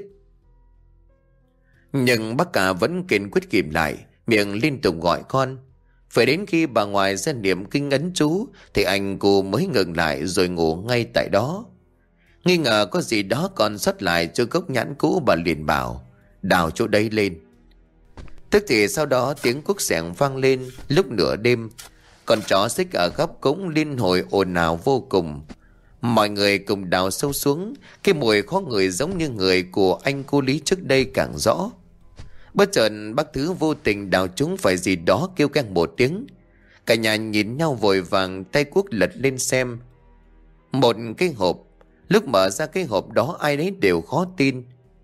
Nhưng bác cả vẫn kiên quyết kìm lại, miệng liên tục gọi con. Phải đến khi bà ngoại ra niệm kinh ấn chú thì anh cô mới ngừng lại rồi ngủ ngay tại đó. Nghi ngờ có gì đó còn sót lại cho gốc nhãn cũ, bà liền bảo đào chỗ đấy lên. Tức thì sau đó tiếng cuốc xẻng vang lên. Lúc nửa đêm, con chó xích ở góc cũng liên hồi ồn ào vô cùng. Mọi người cùng đào sâu xuống. Cái mùi khó ngửi giống như người của anh cô Lý trước đây càng rõ. Bất chợt bác Thứ vô tình đào trúng phải gì đó, kêu keng một tiếng. Cả nhà nhìn nhau vội vàng tay cuốc lật lên xem. Một cái hộp. Lúc mở ra cái hộp đó ai nấy đều khó tin.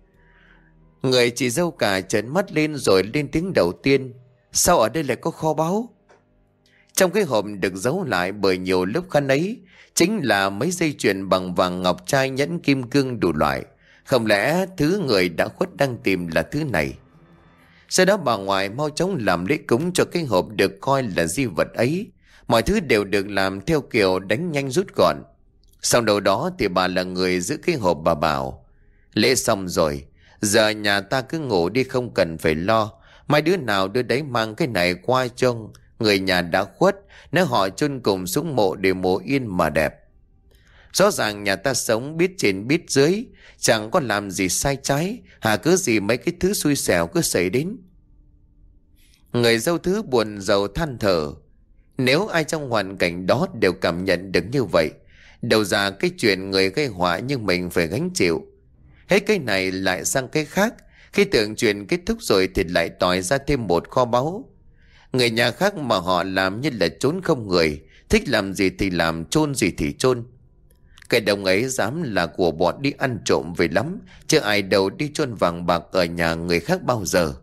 Người chị dâu cả trợn mắt lên rồi lên tiếng đầu tiên. Sao ở đây lại có kho báu? Trong cái hộp được giấu lại bởi nhiều lớp khăn ấy chính là mấy dây chuyền bằng vàng ngọc trai, nhẫn kim cương đủ loại. Không lẽ thứ người đã khuất đang tìm là thứ này? Sau đó bà ngoại mau chóng làm lễ cúng cho cái hộp được coi là di vật ấy. Mọi thứ đều được làm theo kiểu đánh nhanh rút gọn. Sau đầu đó thì bà là người giữ cái hộp. Bà bảo lễ xong rồi, giờ nhà ta cứ ngủ đi, không cần phải lo. Mai đứa nào đứa đấy mang cái này qua cho người nhà đã khuất, nếu họ chôn cùng xuống mộ để mộ yên mà đẹp. Rõ ràng nhà ta sống biết trên biết dưới, chẳng có làm gì sai trái, cứ gì mấy cái thứ xui xẻo cứ xảy đến. Người dâu Thứ buồn rầu than thở. Nếu ai trong hoàn cảnh đó đều cảm nhận được như vậy, đầu ra cái chuyện người gây họa như mình phải gánh chịu. Hết cái này lại sang cái khác, khi tưởng chuyện kết thúc rồi thì lại tỏi ra thêm một kho báu. Người nhà khác mà họ làm như là trốn không người, thích làm gì thì làm, chôn gì thì chôn. Cái đồng ấy dám là của bọn đi ăn trộm về lắm, chứ ai đâu đi chôn vàng bạc ở nhà người khác bao giờ.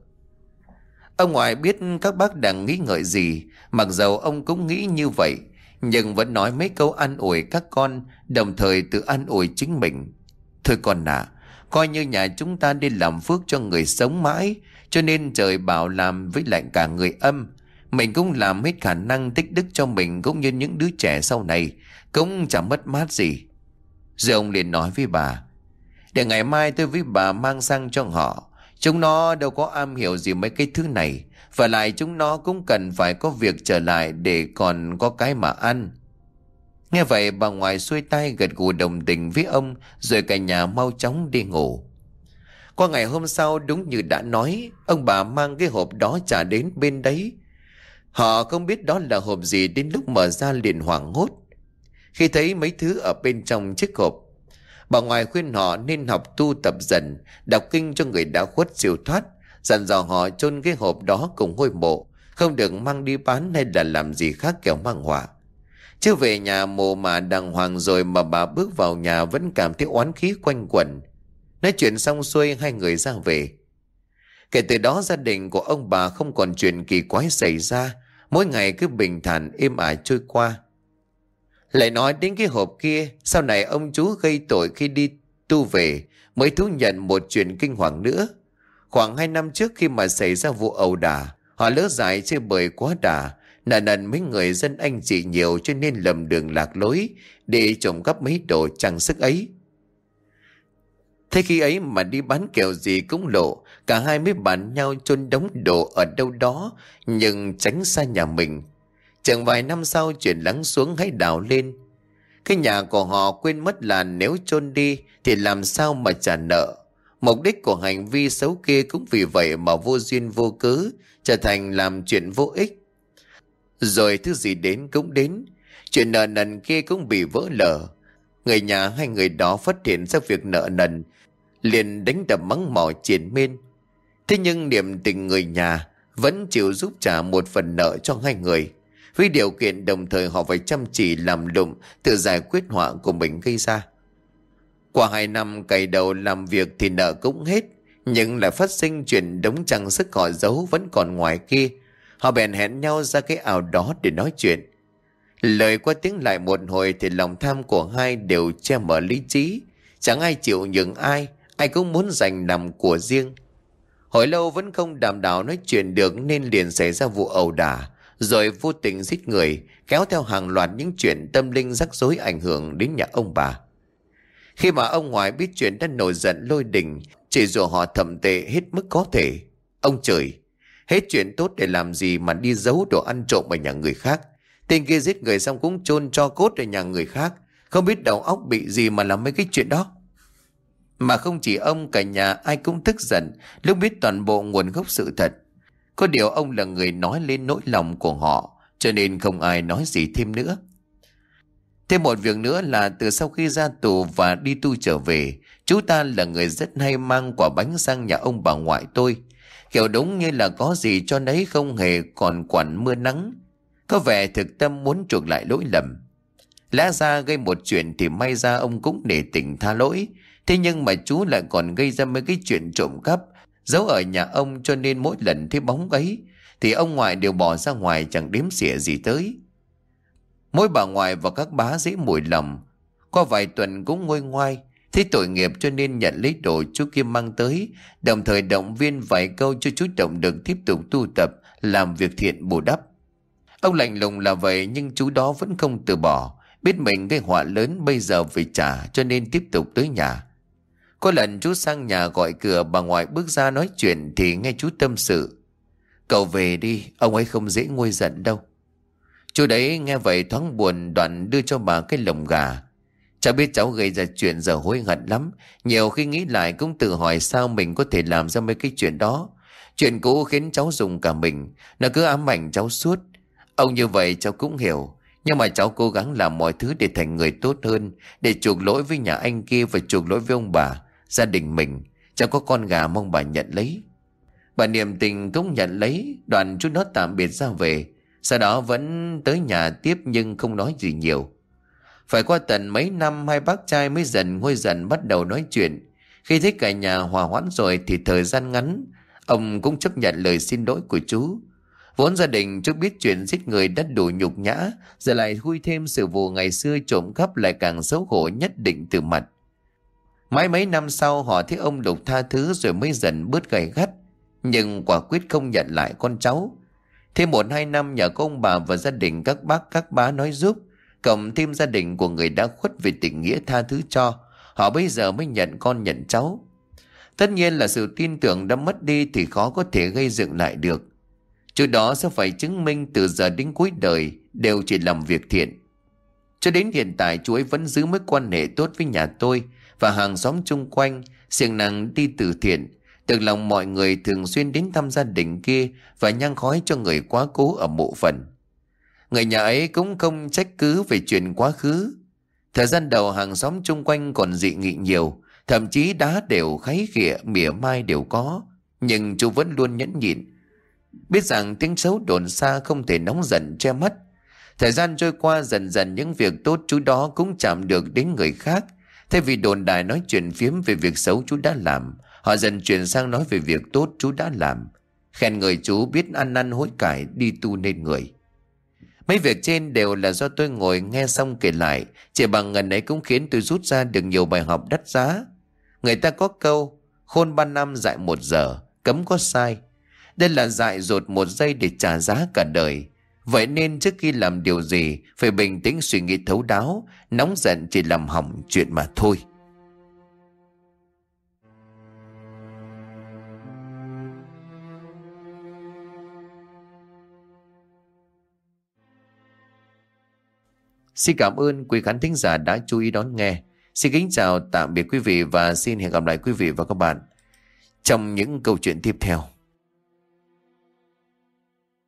Ông ngoại biết các bác đang nghĩ ngợi gì, mặc dầu ông cũng nghĩ như vậy, nhưng vẫn nói mấy câu an ủi các con, đồng thời tự an ủi chính mình. Thôi con à, coi như nhà chúng ta đi làm phước cho người sống mãi, cho nên trời bảo làm với lại cả người âm. Mình cũng làm hết khả năng tích đức cho mình cũng như những đứa trẻ sau này, cũng chẳng mất mát gì. Rồi ông liền nói với bà, để ngày mai tôi với bà mang sang cho họ. Chúng nó đâu có am hiểu gì mấy cái thứ này, và lại chúng nó cũng cần phải có việc trở lại để còn có cái mà ăn. Nghe vậy bà ngoại xuôi tay gật gù đồng tình với ông, rồi cả nhà mau chóng đi ngủ. Qua ngày hôm sau, đúng như đã nói, ông bà mang cái hộp đó trả đến bên đấy. Họ không biết đó là hộp gì, đến lúc mở ra liền hoảng hốt khi thấy mấy thứ ở bên trong chiếc hộp. Bà ngoại khuyên họ nên học tu tập dần, đọc kinh cho người đã khuất siêu thoát, dặn dò họ chôn cái hộp đó cùng ngôi mộ, không được mang đi bán hay là làm gì khác kẻo mang họa. Chứ về nhà mồ mà đàng hoàng rồi mà bà bước vào nhà vẫn cảm thấy oán khí quanh quẩn. Nói chuyện xong xuôi, hai người ra về. Kể từ đó gia đình của ông bà không còn chuyện kỳ quái xảy ra, mỗi ngày cứ bình thản êm ả trôi qua. Lại nói đến cái hộp kia, sau này ông chú gây tội khi đi tu về mới thú nhận một chuyện kinh hoàng nữa. Khoảng 2 năm trước, khi mà xảy ra vụ ẩu đả, họ lỡ dại chơi bời quá đà, nần mấy người dân anh chị nhiều cho nên lầm đường lạc lối để trộm cắp mấy đồ trang sức ấy. Thế khi ấy mà đi bán kẹo gì cũng lộ, cả hai mới bàn nhau chôn đống đồ ở đâu đó nhưng tránh xa nhà mình. Chẳng vài năm sau chuyện lắng xuống hãy đào lên. Cái nhà của họ quên mất là nếu chôn đi thì làm sao mà trả nợ. Mục đích của hành vi xấu kia cũng vì vậy mà vô duyên vô cớ trở thành làm chuyện vô ích. Rồi thứ gì đến cũng đến, chuyện nợ nần kia cũng bị vỡ lở. Người nhà hai người đó phát hiện ra việc nợ nần, liền đánh đập mắng mỏ triền miên. Thế nhưng niềm tình người nhà vẫn chịu giúp trả một phần nợ cho hai người, với điều kiện đồng thời họ phải chăm chỉ làm lụng tự giải quyết họa của mình gây ra. Qua 2 năm cày đầu làm việc thì nợ cũng hết, nhưng lại phát sinh chuyện đống trang sức họ giấu vẫn còn ngoài kia. Họ bèn hẹn nhau ra cái ao đó để nói chuyện. Lời qua tiếng lại một hồi thì lòng tham của hai đều che mở lý trí. Chẳng ai chịu nhường ai, ai cũng muốn giành nằm của riêng. Hồi lâu vẫn không đảm đạo nói chuyện được nên liền xảy ra vụ ẩu đả, rồi vô tình giết người, kéo theo hàng loạt những chuyện tâm linh rắc rối ảnh hưởng đến nhà ông bà. Khi mà ông ngoại biết chuyện đã nổi giận lôi đình, chỉ dụ họ thậm tệ hết mức có thể. Ông chửi, hết chuyện tốt để làm gì mà đi giấu đồ ăn trộm ở nhà người khác. Tên kia giết người xong cũng chôn tro cốt ở nhà người khác, không biết đầu óc bị gì mà làm mấy cái chuyện đó. Mà không chỉ ông, cả nhà ai cũng tức giận lúc biết toàn bộ nguồn gốc sự thật. Có điều ông là người nói lên nỗi lòng của họ, cho nên không ai nói gì thêm nữa. Thêm một việc nữa là từ sau khi ra tù và đi tu trở về, chú ta là người rất hay mang quả bánh sang nhà ông bà ngoại tôi. Kiểu đúng như là có gì cho nấy, không hề còn quản mưa nắng. Có vẻ thực tâm muốn chuộc lại lỗi lầm. Lẽ ra gây một chuyện thì may ra ông cũng để tỉnh tha lỗi. Thế nhưng mà chú lại còn gây ra mấy cái chuyện trộm cắp giấu ở nhà ông, cho nên mỗi lần thấy bóng ấy thì ông ngoại đều bỏ ra ngoài chẳng đếm xỉa gì tới. Mỗi bà ngoại và các bá dễ mùi lòng. Qua vài tuần cũng nguôi ngoai, thấy tội nghiệp cho nên nhận lấy đồ chú Kim mang tới, đồng thời động viên vài câu cho chú Động được tiếp tục tu tập, làm việc thiện bù đắp. Ông lạnh lùng là vậy nhưng chú đó vẫn không từ bỏ, biết mình gây họa lớn bây giờ phải trả cho nên tiếp tục tới nhà. Có lần chú sang nhà gọi cửa, bà ngoại bước ra nói chuyện thì nghe chú tâm sự. Cậu về đi, ông ấy không dễ nguôi giận đâu. Chú đấy nghe vậy thoáng buồn, đoạn đưa cho bà cái lồng gà. Cháu biết cháu gây ra chuyện giờ hối hận lắm. Nhiều khi nghĩ lại cũng tự hỏi sao mình có thể làm ra mấy cái chuyện đó. Chuyện cũ khiến cháu dùng cả mình, nó cứ ám ảnh cháu suốt. Ông như vậy cháu cũng hiểu, nhưng mà cháu cố gắng làm mọi thứ để thành người tốt hơn, để chuộc lỗi với nhà anh kia và chuộc lỗi với ông bà, gia đình mình. Cháu có con gà mong bà nhận lấy. Bà niềm tình cũng nhận lấy, đoạn chú nó tạm biệt ra về. Sau đó vẫn tới nhà tiếp nhưng không nói gì nhiều. Phải qua tận mấy năm hai bác trai mới dần nguôi dần bắt đầu nói chuyện. Khi thấy cả nhà hòa hoãn rồi thì thời gian ngắn, ông cũng chấp nhận lời xin lỗi của chú. Vốn gia đình chú biết chuyện giết người đã đủ nhục nhã, giờ lại khui thêm sự vụ ngày xưa trộm cắp lại càng xấu hổ nhất định từ mặt. Mãi mấy năm sau họ thấy ông Lục tha thứ rồi mới dần bớt gay gắt, nhưng quả quyết không nhận lại con cháu. Thêm 1-2 năm nhờ có ông bà và gia đình các bác các bá nói giúp, cộng thêm gia đình của người đã khuất vì tình nghĩa tha thứ cho, họ bây giờ mới nhận con nhận cháu. Tất nhiên là sự tin tưởng đã mất đi thì khó có thể gây dựng lại được. Chú đó sẽ phải chứng minh từ giờ đến cuối đời đều chỉ làm việc thiện. Cho đến hiện tại chú ấy vẫn giữ mối quan hệ tốt với nhà tôi và hàng xóm chung quanh, siêng năng đi từ thiện. Từ lòng mọi người thường xuyên đến thăm gia đình kia và nhang khói cho người quá cố ở mộ phần. Người nhà ấy cũng không trách cứ về chuyện quá khứ. Thời gian đầu hàng xóm chung quanh còn dị nghị nhiều, thậm chí đá đều kháy khịa mỉa mai đều có. Nhưng chú vẫn luôn nhẫn nhịn, biết rằng tiếng xấu đồn xa không thể nóng giận che mắt. Thời gian trôi qua dần dần những việc tốt chú đó cũng chạm được đến người khác. Thay vì đồn đại nói chuyện phiếm về việc xấu chú đã làm, họ dần chuyển sang nói về việc tốt chú đã làm. Khen người chú biết ăn năn hối cải, đi tu nên người. Mấy việc trên đều là do tôi ngồi nghe xong kể lại, chỉ bằng ngần ấy cũng khiến tôi rút ra được nhiều bài học đắt giá. Người ta có câu, khôn 3 năm dại 1 giờ, cấm có sai. Đây là dại dột 1 giây để trả giá cả đời. Vậy nên trước khi làm điều gì, phải bình tĩnh suy nghĩ thấu đáo, nóng giận chỉ làm hỏng chuyện mà thôi. Xin cảm ơn quý khán thính giả đã chú ý đón nghe. Xin kính chào tạm biệt quý vị và xin hẹn gặp lại quý vị và các bạn trong những câu chuyện tiếp theo.